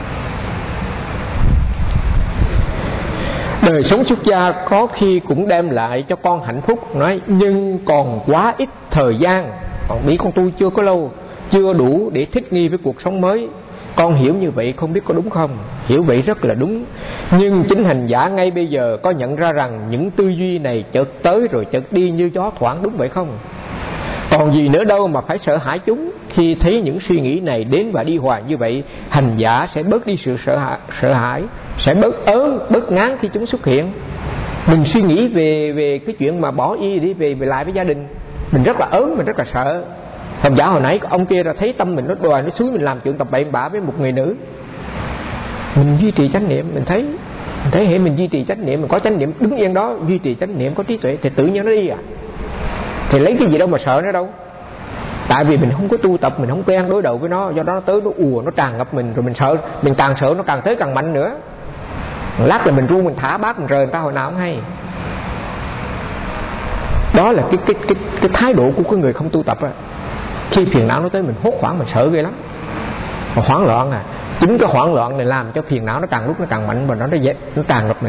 Đời sống xuất gia có khi cũng đem lại cho con hạnh phúc, nói nhưng còn quá ít thời gian, còn biết con tu chưa có lâu, chưa đủ để thích nghi với cuộc sống mới. Con hiểu như vậy không biết có đúng không? Hiểu vậy rất là đúng. Nhưng chính hành giả ngay bây giờ có nhận ra rằng những tư duy này chợt tới rồi chợt đi như gió thoảng, đúng vậy không? Còn gì nữa đâu mà phải sợ hãi chúng. Khi thấy những suy nghĩ này đến và đi hoài như vậy, hành giả sẽ bớt đi sự sợ hãi, sợ hãi sẽ bớt ớn, bớt ngán khi chúng xuất hiện. Mình suy nghĩ về về cái chuyện mà bỏ y đi về về lại với gia đình, mình rất là ớn, mình rất là sợ. Học giả hồi nãy ông kia là thấy tâm mình nó đòi nó xúi mình làm chuyện tập bậy bạ với một người nữ, mình duy trì chánh niệm, mình thấy mình thấy hệ mình duy trì chánh niệm, mình có chánh niệm đứng yên đó, duy trì chánh niệm, có trí tuệ thì tự nhiên nó đi à. Thì lấy cái gì đâu mà sợ nó đâu. Tại vì mình không có tu tập, mình không quen đối đầu với nó, do đó nó tới nó ùa, nó tràn ngập mình, rồi mình sợ, mình càng sợ nó càng tới càng mạnh nữa. Lát là mình ru, mình thả bát, mình rời người ta hồi nào không hay. Đó là cái cái cái cái thái độ của cái người không tu tập á. Khi phiền não nó tới mình hốt hoảng, mình sợ ghê lắm, mà hoảng loạn à. Chính cái hoảng loạn này làm cho phiền não nó càng lúc nó càng mạnh và nó nó dễ, nó tràn ngập mình.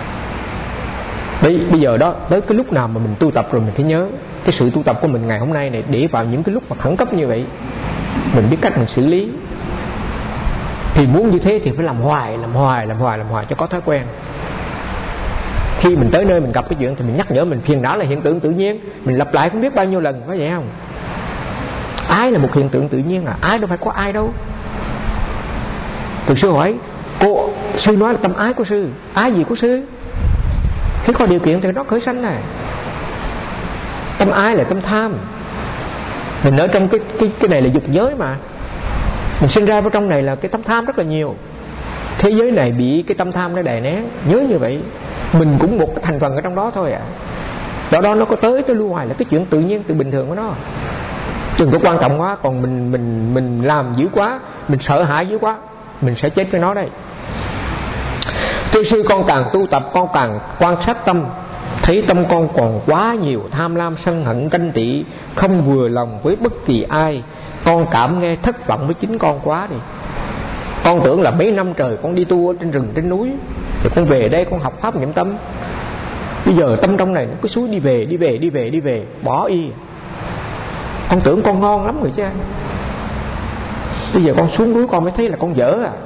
Bây, bây giờ đó, tới cái lúc nào mà mình tu tập rồi mình phải nhớ cái sự tu tập của mình ngày hôm nay này, để vào những cái lúc mà khẩn cấp như vậy mình biết cách mình xử lý. Thì muốn như thế thì phải làm hoài, làm hoài, làm hoài, làm hoài cho có thói quen. Khi mình tới nơi mình gặp cái chuyện thì mình nhắc nhở mình, phiền não là hiện tượng tự nhiên, mình lặp lại không biết bao nhiêu lần, có vậy không? Ái là một hiện tượng tự nhiên, à ái đâu phải có ai đâu. Thực sư hỏi cô, sư nói là tâm ái của sư, ái gì của sư? Khi có điều kiện thì nó khởi sanh này. Tâm ái là tâm tham. Mình ở trong cái cái cái này là dục giới mà. Mình sinh ra vào trong này là cái tâm tham rất là nhiều. Thế giới này bị cái tâm tham nó đè nén, nhớ như vậy. Mình cũng một cái thành phần ở trong đó thôi à. Đó đó nó có tới tới lưu hoài là cái chuyện tự nhiên, tự bình thường của nó. Đừng có quan trọng quá, còn mình mình mình làm dữ quá, mình sợ hãi dữ quá, mình sẽ chết với nó đây. Thưa sư, con càng tu tập, con càng quan sát tâm, thấy tâm con còn quá nhiều tham lam, sân hận, ganh tị, không vừa lòng với bất kỳ ai. Con cảm nghe thất vọng với chính con quá đi. Con tưởng là mấy năm trời con đi tu ở trên rừng trên núi, rồi con về đây con học pháp niệm tâm. Bây giờ tâm trong này nó cứ suối đi về, đi về, đi về, đi về, bỏ y. Con tưởng con ngon lắm rồi chứ. Bây giờ con xuống núi con mới thấy là con dở à.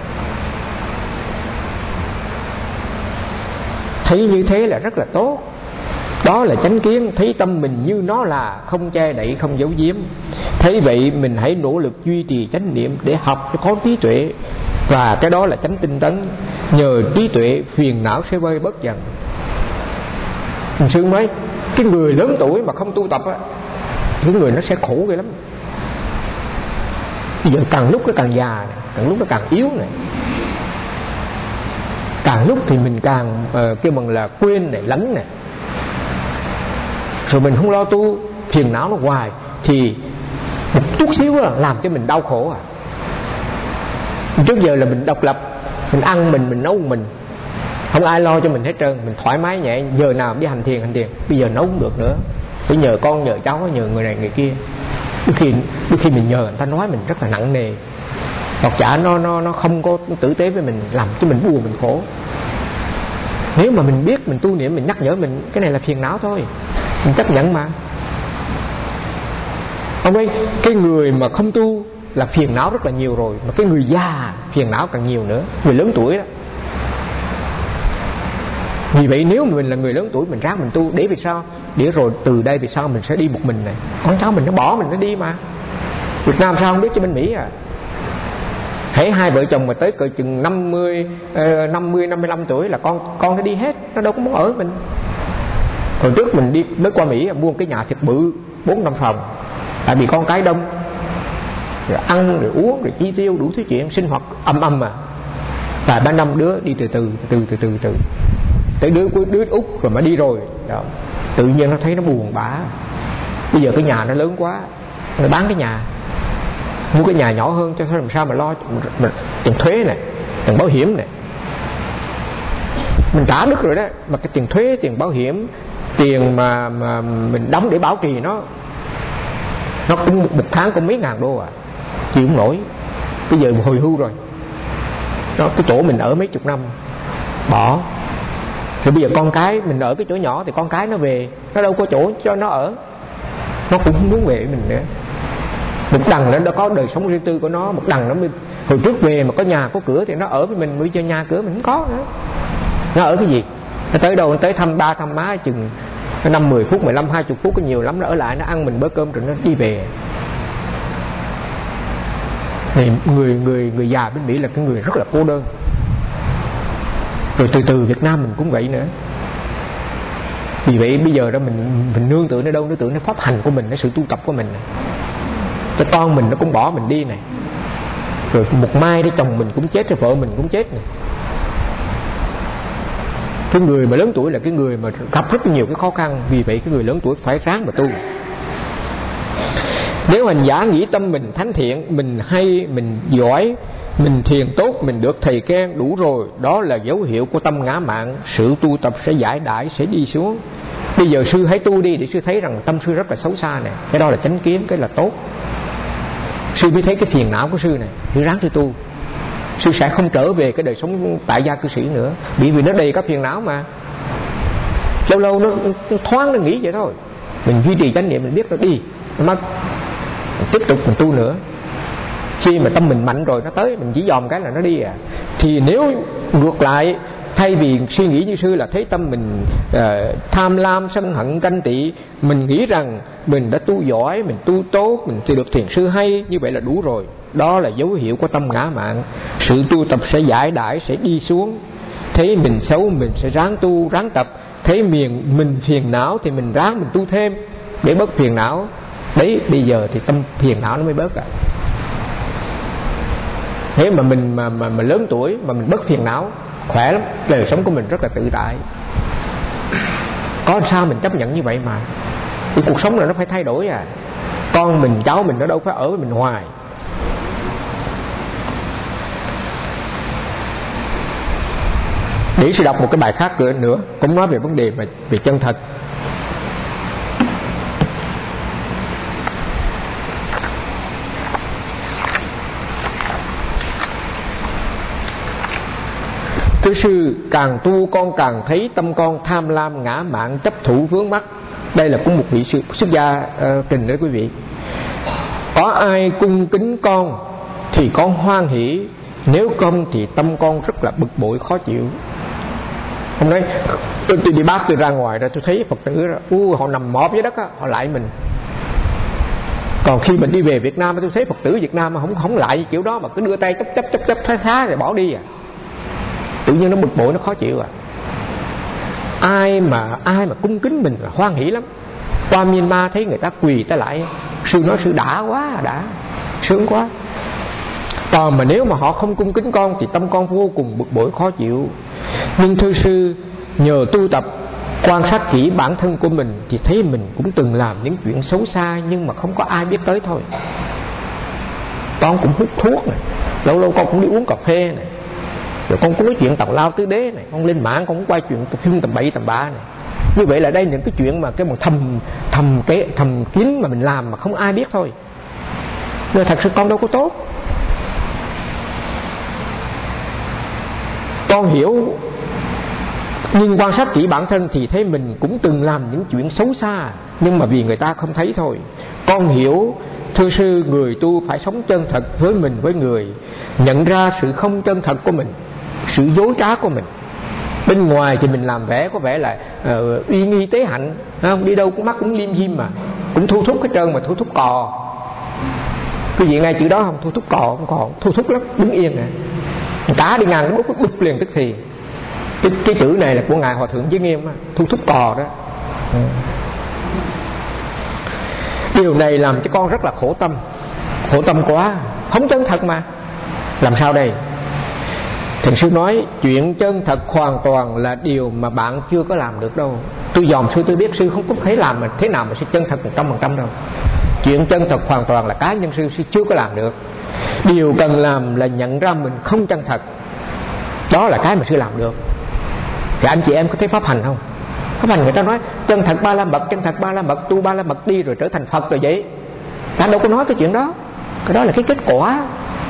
Thấy như thế là rất là tốt. Đó là chánh kiến, thấy tâm mình như nó là, không che đậy, không giấu giếm. Thấy vậy mình hãy nỗ lực duy trì chánh niệm để học cho có trí tuệ. Và cái đó là chánh tinh tấn. Nhờ trí tuệ phiền não sẽ vơi bớt dần. Mình sư nói cái người lớn tuổi mà không tu tập á, cái người nó sẽ khổ ghê lắm. Bây giờ càng lúc nó càng già này, càng lúc nó càng yếu này. Càng lúc thì mình càng uh, kêu bằng là quên này, lánh này. Rồi mình không lo tu, phiền não nó hoài, thì một chút xíu là làm cho mình đau khổ à. Trước giờ là mình độc lập, mình ăn mình, mình nấu mình, không ai lo cho mình hết trơn, mình thoải mái nhẹ, giờ nào đi hành thiền hành thiền. Bây giờ nấu không được nữa, phải nhờ con, nhờ cháu, nhờ người này người kia. Đôi khi, đôi khi mình nhờ người ta nói mình rất là nặng nề, hoặc chả nó nó nó không có tử tế với mình, làm cho mình buồn, mình khổ. Nếu mà mình biết, mình tu niệm, mình nhắc nhở mình, cái này là phiền não thôi, mình chấp nhận mà. Ông ơi, cái người mà không tu là phiền não rất là nhiều rồi, mà cái người già phiền não càng nhiều nữa, người lớn tuổi đó. Vì vậy nếu mà mình là người lớn tuổi, mình ráng mình tu, để vì sao? Để rồi từ đây vì sao mình sẽ đi một mình này. Con cháu mình nó bỏ mình nó đi mà. Việt Nam sao không biết, cho bên Mỹ à. Hãy hai vợ chồng mà tới cỡ chừng năm mươi, năm mươi, năm mươi lăm tuổi là con con nó đi hết, nó đâu có muốn ở với mình. Hồi trước mình đi mới qua Mỹ mua một cái nhà thật bự, bốn năm phòng, tại vì con cái đông, rồi ăn rồi uống rồi chi tiêu đủ thứ chuyện, sinh hoạt âm âm mà. Và ba năm đứa đi từ từ từ từ từ từ tới đứa cuối đứa út rồi mà đi rồi đó. Tự nhiên nó thấy nó buồn bã. Bây giờ cái nhà nó lớn quá, nó bán cái nhà, mua cái nhà nhỏ hơn cho thôi, làm sao mà lo mình, tiền thuế này, tiền bảo hiểm này, mình trả được rồi đó, mà cái tiền thuế, tiền bảo hiểm, tiền mà, mà mình đóng để bảo trì nó, nó cũng một, một tháng cũng mấy ngàn đô à, chịu không nổi. Bây giờ hồi hưu rồi, nó cái chỗ mình ở mấy chục năm bỏ, thì bây giờ con cái mình ở cái chỗ nhỏ thì con cái nó về, nó đâu có chỗ cho nó ở, nó cũng không muốn về với mình nữa. Một đằng nó có đời sống riêng tư của nó, một đằng nó mới, hồi trước về mà có nhà có cửa thì nó ở với mình, bây giờ nhà cửa mình không có nữa, nó ở cái gì? Nó tới đâu, nó tới thăm ba thăm má chừng năm mười phút, mười lăm hai mươi phút có nhiều lắm, nó ở lại nó ăn mình bữa cơm rồi nó đi về. Thì người người người già bên Mỹ là cái người rất là cô đơn. Rồi từ từ Việt Nam mình cũng vậy nữa. Vì vậy bây giờ đó mình mình nương tựa nơi đâu? Nương tựa nơi pháp hành của mình, nơi sự tu tập của mình này. Cho con mình nó cũng bỏ mình đi này, rồi một mai để chồng mình cũng chết, rồi vợ mình cũng chết này. Cái người mà lớn tuổi là cái người mà gặp rất nhiều cái khó khăn. Vì vậy cái người lớn tuổi phải ráng mà tu. Nếu hành giả nghĩ tâm mình thánh thiện, mình hay, mình giỏi, mình thiền tốt, mình được thầy khen đủ rồi, đó là dấu hiệu của tâm ngã mạn. Sự tu tập sẽ giải đãi, sẽ đi xuống. Bây giờ sư hãy tu đi để sư thấy rằng tâm sư rất là xấu xa này. Cái đó là chánh kiến, cái là tốt. Sư mới thấy cái phiền não của sư này, sư ráng sư tu. Sư sẽ không trở về cái đời sống tại gia cư sĩ nữa, bởi vì nó đầy các phiền não mà. Lâu lâu nó, nó thoáng nó nghĩ vậy thôi. Mình duy trì chánh niệm, mình biết nó đi, nó mất, mình tiếp tục mình tu nữa. Khi mà tâm mình mạnh rồi nó tới, mình chỉ dòm cái là nó đi à. Thì nếu ngược lại, thay vì suy nghĩ như sư là thấy tâm mình uh, tham lam, sân hận, ganh tị, mình nghĩ rằng mình đã tu giỏi, mình tu tốt, mình sẽ được thiền sư hay, như vậy là đủ rồi. Đó là dấu hiệu của tâm ngã mạn. Sự tu tập sẽ giải đãi, sẽ đi xuống. Thấy mình xấu mình sẽ ráng tu, ráng tập. Thấy miền mình phiền não thì mình ráng mình tu thêm để bớt phiền não. Đấy, bây giờ thì tâm phiền não nó mới bớt à. Nếu mà mình mà, mà, mà lớn tuổi mà mình bớt phiền não, khỏe lắm, đời sống của mình rất là tự tại. Có sao mình chấp nhận như vậy mà. Cái cuộc sống là nó phải thay đổi à. Con mình, cháu mình nó đâu phải ở với mình hoài. Để sư đọc một cái bài khác nữa, cũng nói về vấn đề về, về chân thật. Thưa sư, càng tu con càng thấy tâm con tham lam, ngã mạn, chấp thủ, vướng mắc. Đây là cũng một vị sư, xuất gia uh, trình đấy quý vị. Có ai cung kính con thì con hoan hỷ, nếu không thì tâm con rất là bực bội khó chịu. Hôm nay tôi, tôi đi bác tôi ra ngoài ra tôi thấy Phật tử uh, họ nằm mọp dưới đất á, họ lại mình. Còn khi mình đi về Việt Nam tôi thấy Phật tử Việt Nam mà không không lại kiểu đó, mà cứ đưa tay chấp chấp chấp chấp thá thá rồi bỏ đi à. Tự nhiên nó bực bội, nó khó chịu à. Ai mà ai mà cung kính mình là hoan hỷ lắm. Qua Myanmar thấy người ta quỳ ta lại, sư nói sư đã quá, đã sướng quá. Còn mà nếu mà họ không cung kính con thì tâm con vô cùng bực bội khó chịu. Nhưng thưa sư, nhờ tu tập quan sát kỹ bản thân của mình thì thấy mình cũng từng làm những chuyện xấu xa, nhưng mà không có ai biết tới thôi. Con cũng hút thuốc này, lâu lâu con cũng đi uống cà phê này, rồi con cũng nói chuyện tào lao tứ đế này, con lên mạng con cũng quay chuyện phim tầm bậy tầm bạ này. Như vậy là đây những cái chuyện mà cái một thầm thầm cái thầm kín mà mình làm mà không ai biết thôi. Nhưng thật sự con đâu có tốt. Con hiểu, nhưng quan sát kỹ bản thân thì thấy mình cũng từng làm những chuyện xấu xa, nhưng mà vì người ta không thấy thôi. Con hiểu, thưa sư, người tu phải sống chân thật với mình, với người, nhận ra sự không chân thật của mình, sự dối trá của mình. Bên ngoài thì mình làm vẻ có vẻ là uh, uy nghi tế hạnh, không? Đi đâu cũng mắt cũng liêm diêm mà, cũng thu thúc hết trơn mà thu thúc cò. Cái gì ngay chữ đó không? Thu thúc cò không còn, thu thúc lắm, đứng yên nè. Cá đi ngang bút bút liền tức thì. Cái, cái chữ này là của ngài Hòa thượng Giới Nghiêm, thu thúc cò đó. Ừ. Điều này làm cho con rất là khổ tâm, khổ tâm quá, không chân thật mà. Làm sao đây? Thiền sư nói chuyện chân thật hoàn toàn là điều mà bạn chưa có làm được đâu. Tôi dòm sư tôi biết sư không có thể làm mà thế nào mà sẽ chân thật một trăm phần trăm đâu. Chuyện chân thật hoàn toàn là cá nhân sư, sư chưa có làm được. Điều cần làm là nhận ra mình không chân thật. Đó là cái mà sư làm được. Thì anh chị em có thấy pháp hành không? Pháp hành người ta nói chân thật ba la mật, chân thật ba la mật, tu ba la mật đi rồi trở thành Phật rồi vậy. Ta đâu có nói cái chuyện đó. Cái đó là cái kết quả.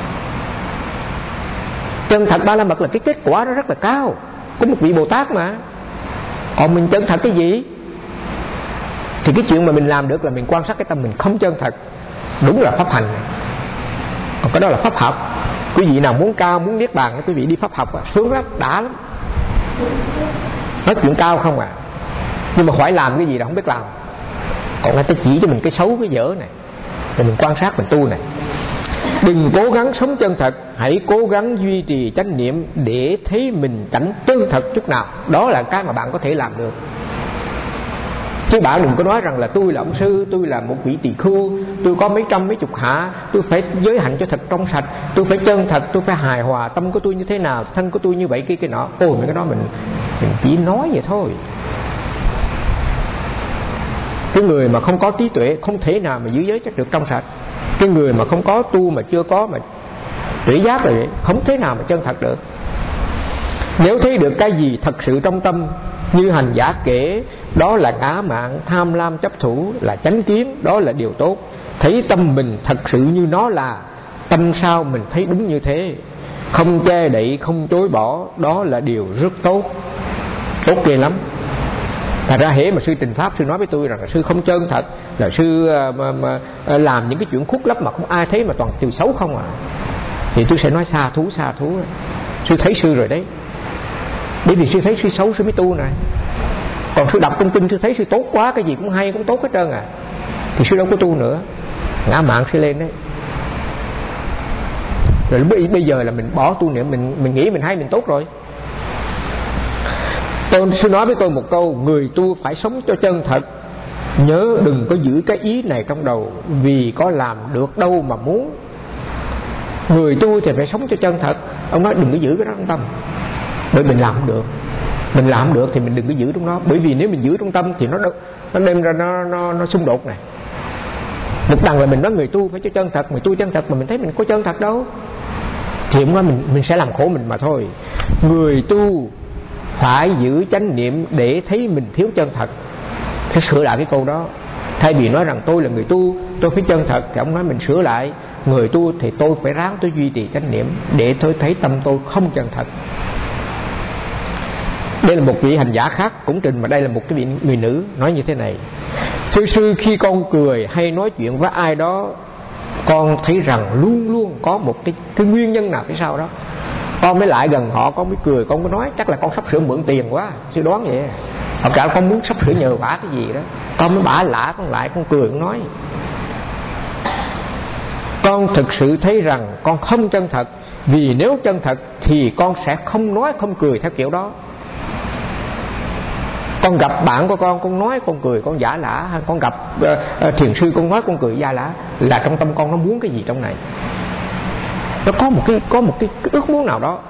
Chân thật ba la mật là cái kết quả đó rất là cao, có một vị Bồ Tát mà. Còn mình chân thật cái gì? Thì cái chuyện mà mình làm được là mình quan sát cái tâm mình không chân thật. Đúng là pháp hành. Còn cái đó là pháp học. Quý vị nào muốn cao, muốn niết bàn, quý vị đi pháp học à, sướng lắm, đã lắm. Nói chuyện cao không à, nhưng mà phải làm cái gì là không biết làm. Còn người ta chỉ cho mình cái xấu cái dở này, rồi mình quan sát mình tu này. Đừng cố gắng sống chân thật, hãy cố gắng duy trì chánh niệm để thấy mình cảnh chân thật chút nào. Đó là cái mà bạn có thể làm được. Chứ bạn đừng có nói rằng là tôi là ông sư, tôi là một vị tỳ khưu, tôi có mấy trăm mấy chục hạ, tôi phải giới hạnh cho thật trong sạch, tôi phải chân thật, tôi phải hài hòa, tâm của tôi như thế nào, thân của tôi như vậy kia kia nọ. Ôi mấy cái đó mình mình chỉ nói vậy thôi. Cái người mà không có trí tuệ không thể nào mà giữ giới chắc được trong sạch. Cái người mà không có tu mà chưa có mà tuệ giác rồi vậy, không thể nào mà chân thật được. Nếu thấy được cái gì thật sự trong tâm, như hành giả kể, đó là ngã mạn, tham lam chấp thủ, là chánh kiến, đó là điều tốt. Thấy tâm mình thật sự như nó là, tâm sao mình thấy đúng như thế, không che đậy, không chối bỏ, đó là điều rất tốt. Tốt ghê lắm. Thật ra hễ mà sư Trình Pháp sư nói với tôi rằng là sư không chân thật, là sư mà, mà, làm những cái chuyện khúc lấp mà không ai thấy mà toàn từ xấu không à, thì tôi sẽ nói xa thú xa thú. Sư thấy sư rồi đấy, bởi vì sư thấy sư xấu sư mới tu này. Còn sư đọc trong kinh sư thấy sư tốt quá, cái gì cũng hay cũng tốt hết trơn à, thì sư đâu có tu nữa, ngã mạn sư lên đấy. Rồi bây giờ là mình bỏ tu niệm, mình mình nghĩ mình hay mình tốt rồi. Tôi sư nói với tôi một câu: người tu phải sống cho chân thật. Nhớ đừng có giữ cái ý này trong đầu, vì có làm được đâu mà muốn. Người tu thì phải sống cho chân thật. Ông nói đừng có giữ cái đó trong tâm, bởi mình làm không được. Mình làm không được thì mình đừng có giữ trong đó, bởi vì nếu mình giữ trong tâm thì nó nó đem ra nó nó nó xung đột này. Một đằng là mình nói người tu phải cho chân thật, người tu chân thật mà mình thấy mình có chân thật đâu, thì ông nói mình mình sẽ làm khổ mình mà thôi. Người tu phải giữ chánh niệm để thấy mình thiếu chân thật. Phải sửa lại cái câu đó. Thay vì nói rằng tôi là người tu, tôi phải chân thật, thì ông nói mình sửa lại: người tu thì tôi phải ráng tôi duy trì chánh niệm để tôi thấy tâm tôi không chân thật. Đây là một vị hành giả khác cũng trình, mà đây là một cái vị người nữ nói như thế này: sư sư khi con cười hay nói chuyện với ai đó, con thấy rằng luôn luôn có một cái, cái nguyên nhân nào phía sau đó. Con mới lại gần họ, con mới cười, con mới nói chắc là con sắp sửa mượn tiền quá, sư đoán vậy. Hoặc cả con muốn sắp sửa nhờ vả cái gì đó, con mới bả lả con lại, con cười con nói. Con thực sự thấy rằng con không chân thật, vì nếu chân thật thì con sẽ không nói không cười theo kiểu đó. Con gặp bạn của con, con nói con cười con giả lả, hay con gặp uh, thiền sư con nói con cười giả lả, là trong tâm con nó muốn cái gì trong này, nó có một cái có một cái, cái ước muốn nào đó.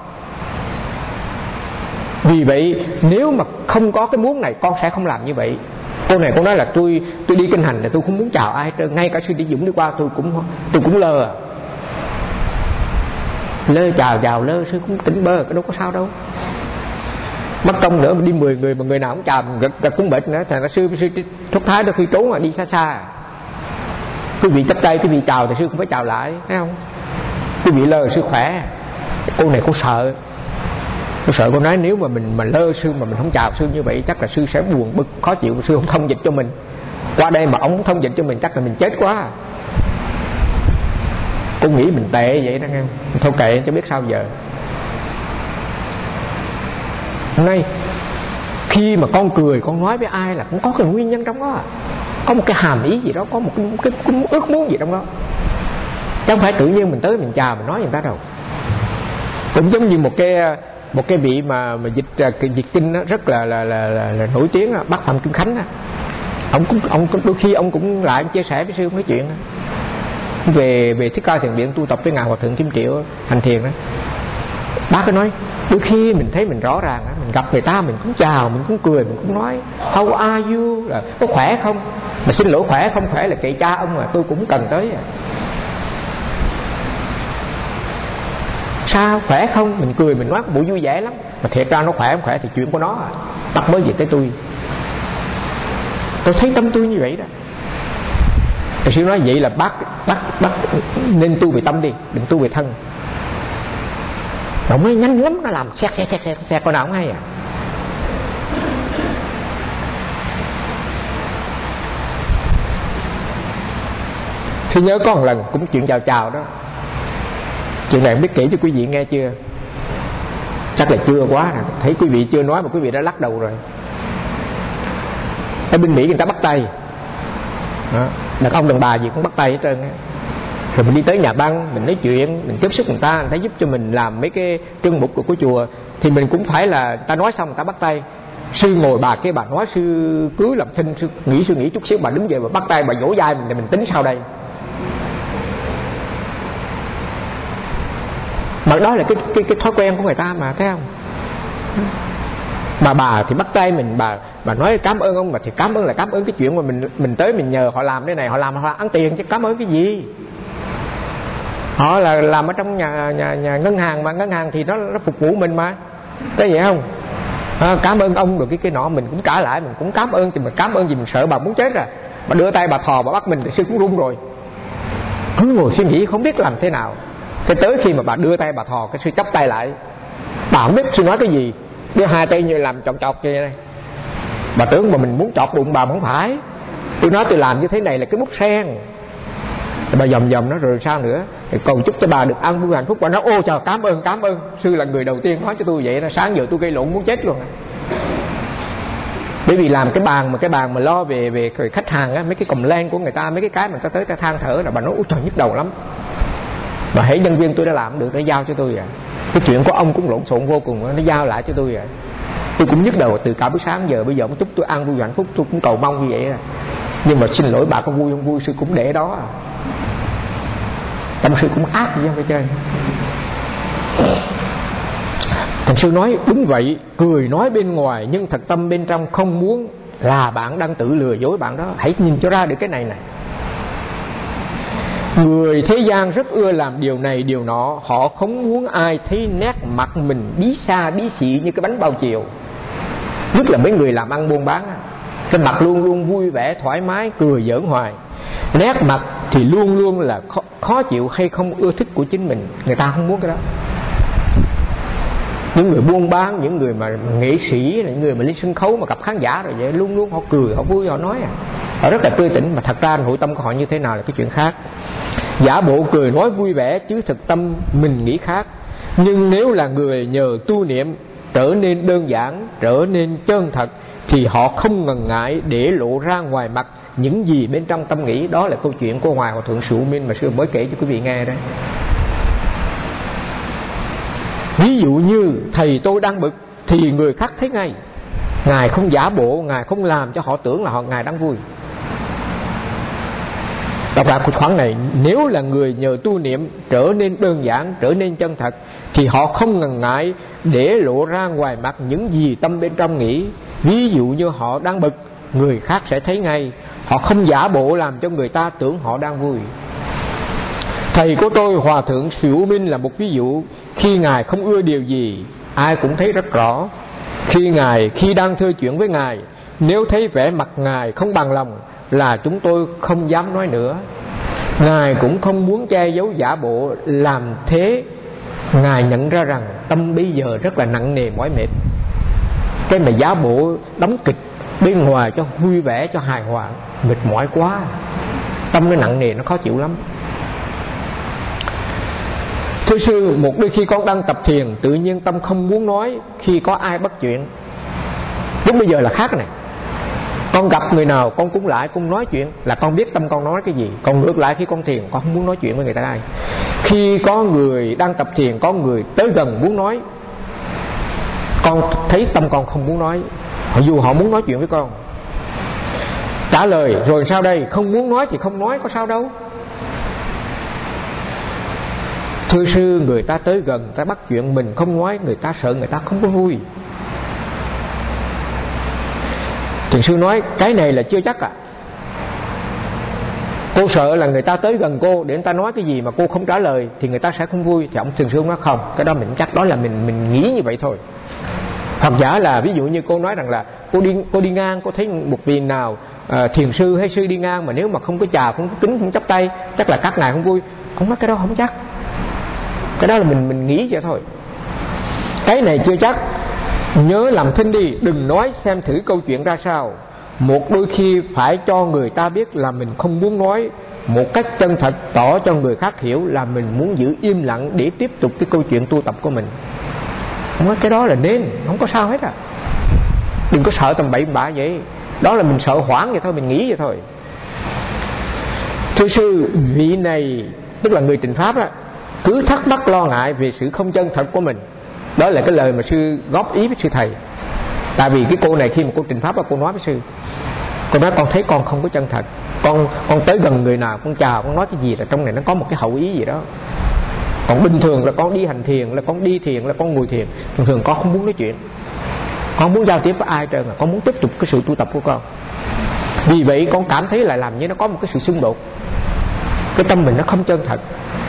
Vì vậy nếu mà không có cái muốn này, con sẽ không làm như vậy. Cô này con nói là tôi tôi đi kinh hành là tôi không muốn chào ai, ngay cả sư Đi Dũng đi qua tôi cũng tôi cũng lơ lơ chào chào lơ, sư cũng tỉnh bơ, cái đâu có sao đâu. Mất công nữa đi mười người mà người nào cũng chào gật gật cũng bệnh nữa, thành ra sư sư thúc thái tôi khi trốn mà đi xa xa. Quý vị chắp tay, quý vị chào thì sư cũng phải chào lại, thấy không? Quý vị lơ sư khỏe. Cô này cô sợ, cô sợ cô nói nếu mà mình mà lơ sư mà mình không chào sư như vậy, chắc là sư sẽ buồn bực khó chịu, sư không thông dịch cho mình. Qua đây mà ông không thông dịch cho mình chắc là mình chết quá. Cô nghĩ mình tệ vậy đó nghe, thôi kệ cho biết sao giờ. Hôm nay khi mà con cười con nói với ai là cũng có cái nguyên nhân trong đó, có một cái hàm ý gì đó, có một cái, cái, cái ước muốn gì trong đó, chứ không phải tự nhiên mình tới mình chào mình nói người ta đâu. Cũng giống như một cái một cái vị mà mà dịch dịch kinh đó, rất là là, là, là, là nổi tiếng đó, Bác Phạm Kim Khánh đó. Ông cũng ông đôi khi ông cũng lại chia sẻ với sư ông nói chuyện đó, về về Thích Ca Thiền Viện tu tập với ngài Hòa Thượng Kim Triệu hành thiền đó. Bác cứ nói đôi khi mình thấy mình rõ ràng đó, mình gặp người ta mình cũng chào, mình cũng cười, mình cũng nói how are you, là có khỏe không, mà xin lỗi khỏe không khỏe là kệ cha ông mà tôi cũng cần tới à. Sao khỏe không, mình cười mình nói bộ vui vẻ lắm, mà thiệt ra nó khỏe không khỏe thì chuyện của nó à, bắt mới về tới tôi. Tôi thấy tâm tôi như vậy đó. Thầy sư nói vậy là bác bác bác nên tu về tâm đi, đừng tu về thân. Nó mới nhanh lắm, nó làm xẹt xẹt xẹt xẹt, xẹt con nào cũng hay à. Tôi nhớ có một lần cũng chuyện chào chào đó. Chuyện này không biết kể cho quý vị nghe chưa? Chắc là chưa quá rồi. Thấy quý vị chưa nói mà quý vị đã lắc đầu rồi. Ở bên Mỹ người ta bắt tay đó. Đàn ông đàn bà gì cũng bắt tay hết trơn á. Rồi mình đi tới nhà băng, mình nói chuyện, mình tiếp xúc người ta, người ta giúp cho mình làm mấy cái trưng mục của chùa, thì mình cũng phải là ta nói xong người ta bắt tay. sư ngồi bà kia bà nói sư cứ làm thinh, sư nghĩ suy nghĩ chút xíu bà đứng dậy bà bắt tay bà vỗ vai mình thì mình tính sao đây? Mà đó là cái cái cái thói quen của người ta mà, thấy không? Mà bà thì bắt tay mình, bà bà nói cảm ơn ông, mà thì cảm ơn là cảm ơn cái chuyện mà mình mình tới mình nhờ họ làm cái này, họ làm họ ăn tiền chứ cảm ơn cái gì? Họ là làm ở trong nhà nhà nhà ngân hàng, mà ngân hàng thì nó nó phục vụ mình mà, thấy vậy không? À, cảm ơn ông rồi cái cái nọ mình cũng trả lại, mình cũng cảm ơn, thì mình cảm ơn gì mình sợ bà muốn chết rồi. Bà đưa tay bà thò bà bắt mình thì sư cũng run rồi, cứ ngồi suy nghĩ không biết làm thế nào. Thế tới khi mà bà đưa tay bà thò, cái sư chắp tay lại, bà không biết sư nói cái gì, đưa hai tay như làm chọt chọt vậy đây. Bà tưởng mà mình muốn chọt bụng bà, mà không phải. Tôi nói tôi làm như thế này là cái bút sen. Bà dòm dòm nó rồi sao nữa, thì cầu chúc cho bà được an vui hạnh phúc. Bà nói ô trời cảm ơn cảm ơn, sư là người đầu tiên nói cho tôi vậy đó. Sáng giờ tôi gây lộn muốn chết luôn. Bởi vì làm cái bàn mà cái bàn mà lo về về khách hàng á, mấy cái complaint của người ta, mấy cái cái mà người ta tới ta than thở là bà nói ôi trời nhức đầu lắm. Mà hễ nhân viên tôi đã làm được, nó giao cho tôi vậy. Cái chuyện của ông cũng lộn xộn vô cùng, nó giao lại cho tôi vậy. Tôi cũng nhức đầu từ cả buổi sáng giờ, bây giờ một chút tôi an vui hạnh phúc, tôi cũng cầu mong như vậy. Nhưng mà xin lỗi bà có vui không vui, sư cũng để đó à. Tâm sư cũng ác gì không phải chơi. Thằng sư nói đúng vậy, cười nói bên ngoài nhưng thật tâm bên trong không muốn, là bạn đang tự lừa dối bạn đó. Hãy nhìn cho ra được cái này này. Người thế gian rất ưa làm điều này điều nọ, họ không muốn ai thấy nét mặt mình bí xa bí xị như cái bánh bao chiều. Nhất là mấy người làm ăn buôn bán, cái mặt luôn luôn vui vẻ thoải mái, cười giỡn hoài. Nét mặt thì luôn luôn là khó, khó chịu hay không ưa thích của chính mình. Người ta không muốn cái đó. Những người buôn bán, những người mà nghệ sĩ, những người mà lên sân khấu mà gặp khán giả rồi vậy, luôn luôn họ cười, họ vui, họ nói à. Họ rất là tươi tỉnh, mà thật ra nội tâm của họ như thế nào là cái chuyện khác. Giả bộ cười nói vui vẻ chứ thực tâm mình nghĩ khác. Nhưng nếu là người nhờ tu niệm trở nên đơn giản, trở nên chân thật, thì họ không ngần ngại để lộ ra ngoài mặt những gì bên trong tâm nghĩ. Đó là câu chuyện của Hoài Hòa Thượng Sự U Minh mà sư mới kể cho quý vị nghe đấy. Ví dụ như thầy tôi đang bực thì người khác thấy ngay. Ngài không giả bộ, Ngài không làm cho họ tưởng là họ Ngài đang vui. Đọc lại khoảng này, nếu là người nhờ tu niệm trở nên đơn giản, trở nên chân thật, thì họ không ngần ngại để lộ ra ngoài mặt những gì tâm bên trong nghĩ. Ví dụ như họ đang bực, người khác sẽ thấy ngay. Họ không giả bộ làm cho người ta tưởng họ đang vui. Thầy của tôi Hòa Thượng Sự U Minh là một ví dụ. Khi Ngài không ưa điều gì, ai cũng thấy rất rõ. Khi Ngài, khi đang thưa chuyện với Ngài, nếu thấy vẻ mặt Ngài không bằng lòng là chúng tôi không dám nói nữa. Ngài cũng không muốn che giấu giả bộ, làm thế Ngài nhận ra rằng tâm bây giờ rất là nặng nề mỏi mệt. Cái mà giả bộ đóng kịch bên ngoài cho vui vẻ, cho hài hòa, mệt mỏi quá, tâm nó nặng nề, nó khó chịu lắm. Thưa sư, một đôi khi con đang tập thiền, tự nhiên tâm không muốn nói khi có ai bắt chuyện. Lúc bây giờ là khác này. Con gặp người nào con cũng lại cũng nói chuyện, là con biết tâm con nói cái gì. Còn ngược lại khi con thiền, con không muốn nói chuyện với người ta ai. Khi có người đang tập thiền, có người tới gần muốn nói, con thấy tâm con không muốn nói, dù họ muốn nói chuyện với con. Trả lời rồi sao đây? Không muốn nói thì không nói, có sao đâu. Thưa sư, người ta tới gần, người ta bắt chuyện mình không nói, người ta sợ, người ta không có vui. Thiền sư nói cái này là chưa chắc ạ. À. Cô sợ là người ta tới gần cô để người ta nói cái gì mà cô không trả lời thì người ta sẽ không vui. Thì ông thiền sư nói không, cái đó mình chắc đó là mình mình nghĩ như vậy thôi. Hoặc giả là ví dụ như cô nói rằng là cô đi cô đi ngang, cô thấy một vị nào à, thiền sư hay sư đi ngang mà nếu mà không có chào, không có kính, không chắp tay, chắc là các ngài không vui. Không nói cái đó không chắc. Cái đó là mình mình nghĩ vậy thôi. Cái này chưa chắc. Nhớ làm thinh đi, đừng nói xem thử câu chuyện ra sao. Một đôi khi phải cho người ta biết là mình không muốn nói, một cách chân thật tỏ cho người khác hiểu là mình muốn giữ im lặng để tiếp tục cái câu chuyện tu tập của mình. Không có cái đó là nên, không có sao hết à. Đừng có sợ tầm bậy bạ vậy. Đó là mình sợ hoảng vậy thôi, mình nghĩ vậy thôi. Thưa sư, vị này tức là người Tịnh Pháp đó, cứ thắc mắc lo ngại về sự không chân thật của mình. Đó là cái lời mà sư góp ý với sư thầy. Tại vì cái cô này khi mà cô trình pháp và cô nói với sư, cô nói con thấy con không có chân thật, con con tới gần người nào con chào, con nói cái gì là trong này nó có một cái hậu ý gì đó. Còn bình thường là con đi hành thiền, là con đi thiền, là con ngồi thiền, thường thường con không muốn nói chuyện, con muốn giao tiếp với ai trơn, con muốn tiếp tục cái sự tu tập của con. Vì vậy con cảm thấy là làm như nó có một cái sự xung đột, cái tâm mình nó không chân thật.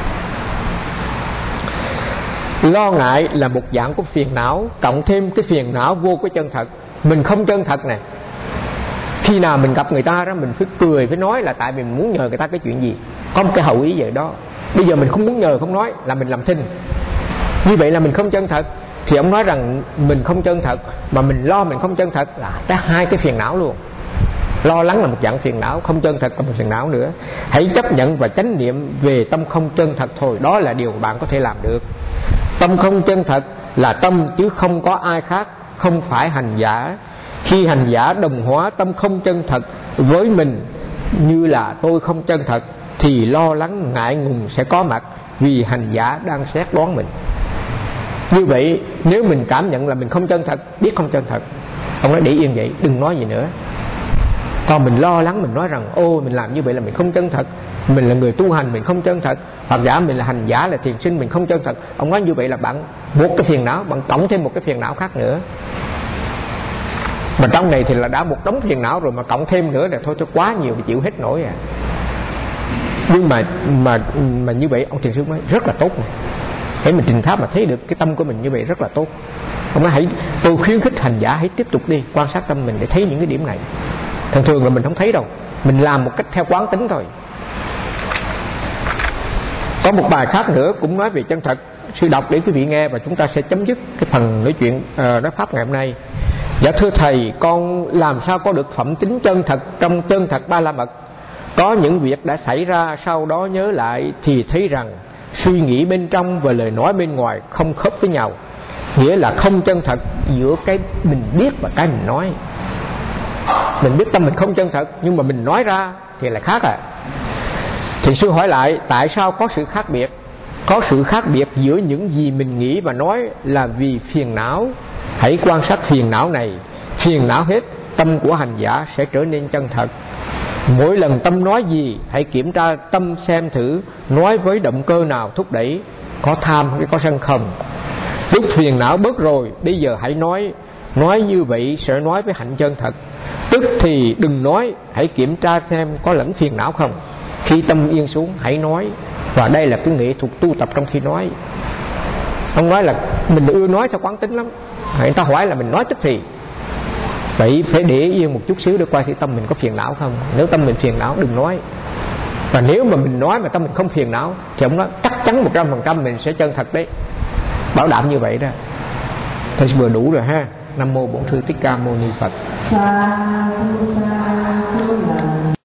Lo ngại là một dạng của phiền não, cộng thêm cái phiền não vô cái chân thật. Mình không chân thật này, khi nào mình gặp người ta đó mình phải cười, phải nói là tại vì mình muốn nhờ người ta cái chuyện gì, có một cái hậu ý vậy đó. Bây giờ mình không muốn nhờ, không nói là mình làm thinh, như vậy là mình không chân thật. Thì ông nói rằng mình không chân thật mà mình lo mình không chân thật là cả hai cái phiền não luôn. Lo lắng là một dạng phiền não, không chân thật là một phiền não nữa. Hãy chấp nhận và chánh niệm về tâm không chân thật thôi, đó là điều bạn có thể làm được. Tâm không chân thật là tâm chứ không có ai khác, không phải hành giả. Khi hành giả đồng hóa tâm không chân thật với mình như là tôi không chân thật, thì lo lắng ngại ngùng sẽ có mặt, vì hành giả đang xét đoán mình. Như vậy nếu mình cảm nhận là mình không chân thật, biết không chân thật, ông nói để yên vậy, đừng nói gì nữa. Còn mình lo lắng, mình nói rằng ô mình làm như vậy là mình không chân thật, mình là người tu hành mình không chân thật, hoặc giả mình là hành giả là thiền sinh mình không chân thật. Ông nói như vậy là bạn buộc cái phiền não, bạn cộng thêm một cái phiền não khác nữa. Mà trong này thì là đã một đống phiền não rồi, mà cộng thêm nữa là thôi cho quá nhiều thì chịu hết nổi à. Nhưng mà mà mà như vậy ông thiền sư nói rất là tốt này. Hãy mình trình pháp mà thấy được cái tâm của mình như vậy rất là tốt. Ông nói hãy, tôi khuyến khích hành giả hãy tiếp tục đi quan sát tâm mình để thấy những cái điểm này. Thường thường là mình không thấy đâu, mình làm một cách theo quán tính thôi. Có một bài khác nữa cũng nói về chân thật, sư đọc để quý vị nghe và chúng ta sẽ chấm dứt cái phần nói chuyện uh, nói pháp ngày hôm nay. Dạ thưa thầy, con làm sao có được phẩm tính chân thật trong chân thật ba la mật? Có những việc đã xảy ra, sau đó nhớ lại thì thấy rằng suy nghĩ bên trong và lời nói bên ngoài không khớp với nhau, nghĩa là không chân thật giữa cái mình biết và cái mình nói. Mình biết tâm mình không chân thật, nhưng mà mình nói ra thì lại khác à. Thì sư hỏi lại, tại sao có sự khác biệt? Có sự khác biệt giữa những gì mình nghĩ và nói là vì phiền não. Hãy quan sát phiền não này, phiền não hết, tâm của hành giả sẽ trở nên chân thật. Mỗi lần tâm nói gì, hãy kiểm tra tâm xem thử nói với động cơ nào thúc đẩy, có tham hay có sân không. Lúc phiền não bớt rồi, bây giờ hãy nói. Nói như vậy sẽ nói với hạnh chân thật. Tức thì đừng nói, hãy kiểm tra xem có lẫn phiền não không. Khi tâm yên xuống hãy nói. Và đây là cái nghệ thuật tu tập trong khi nói. Ông nói là mình ưa nói theo quán tính lắm, người ta hỏi là mình nói tức thì. Vậy phải để yên một chút xíu để coi khi tâm mình có phiền não không. Nếu tâm mình phiền não đừng nói. Và nếu mà mình nói mà tâm mình không phiền não thì ông nói chắc chắn một trăm phần trăm mình sẽ chân thật đấy, bảo đảm như vậy đó. Thôi vừa đủ rồi ha. Nam mô Bổn Sư Thích Ca Mâu Ni Phật.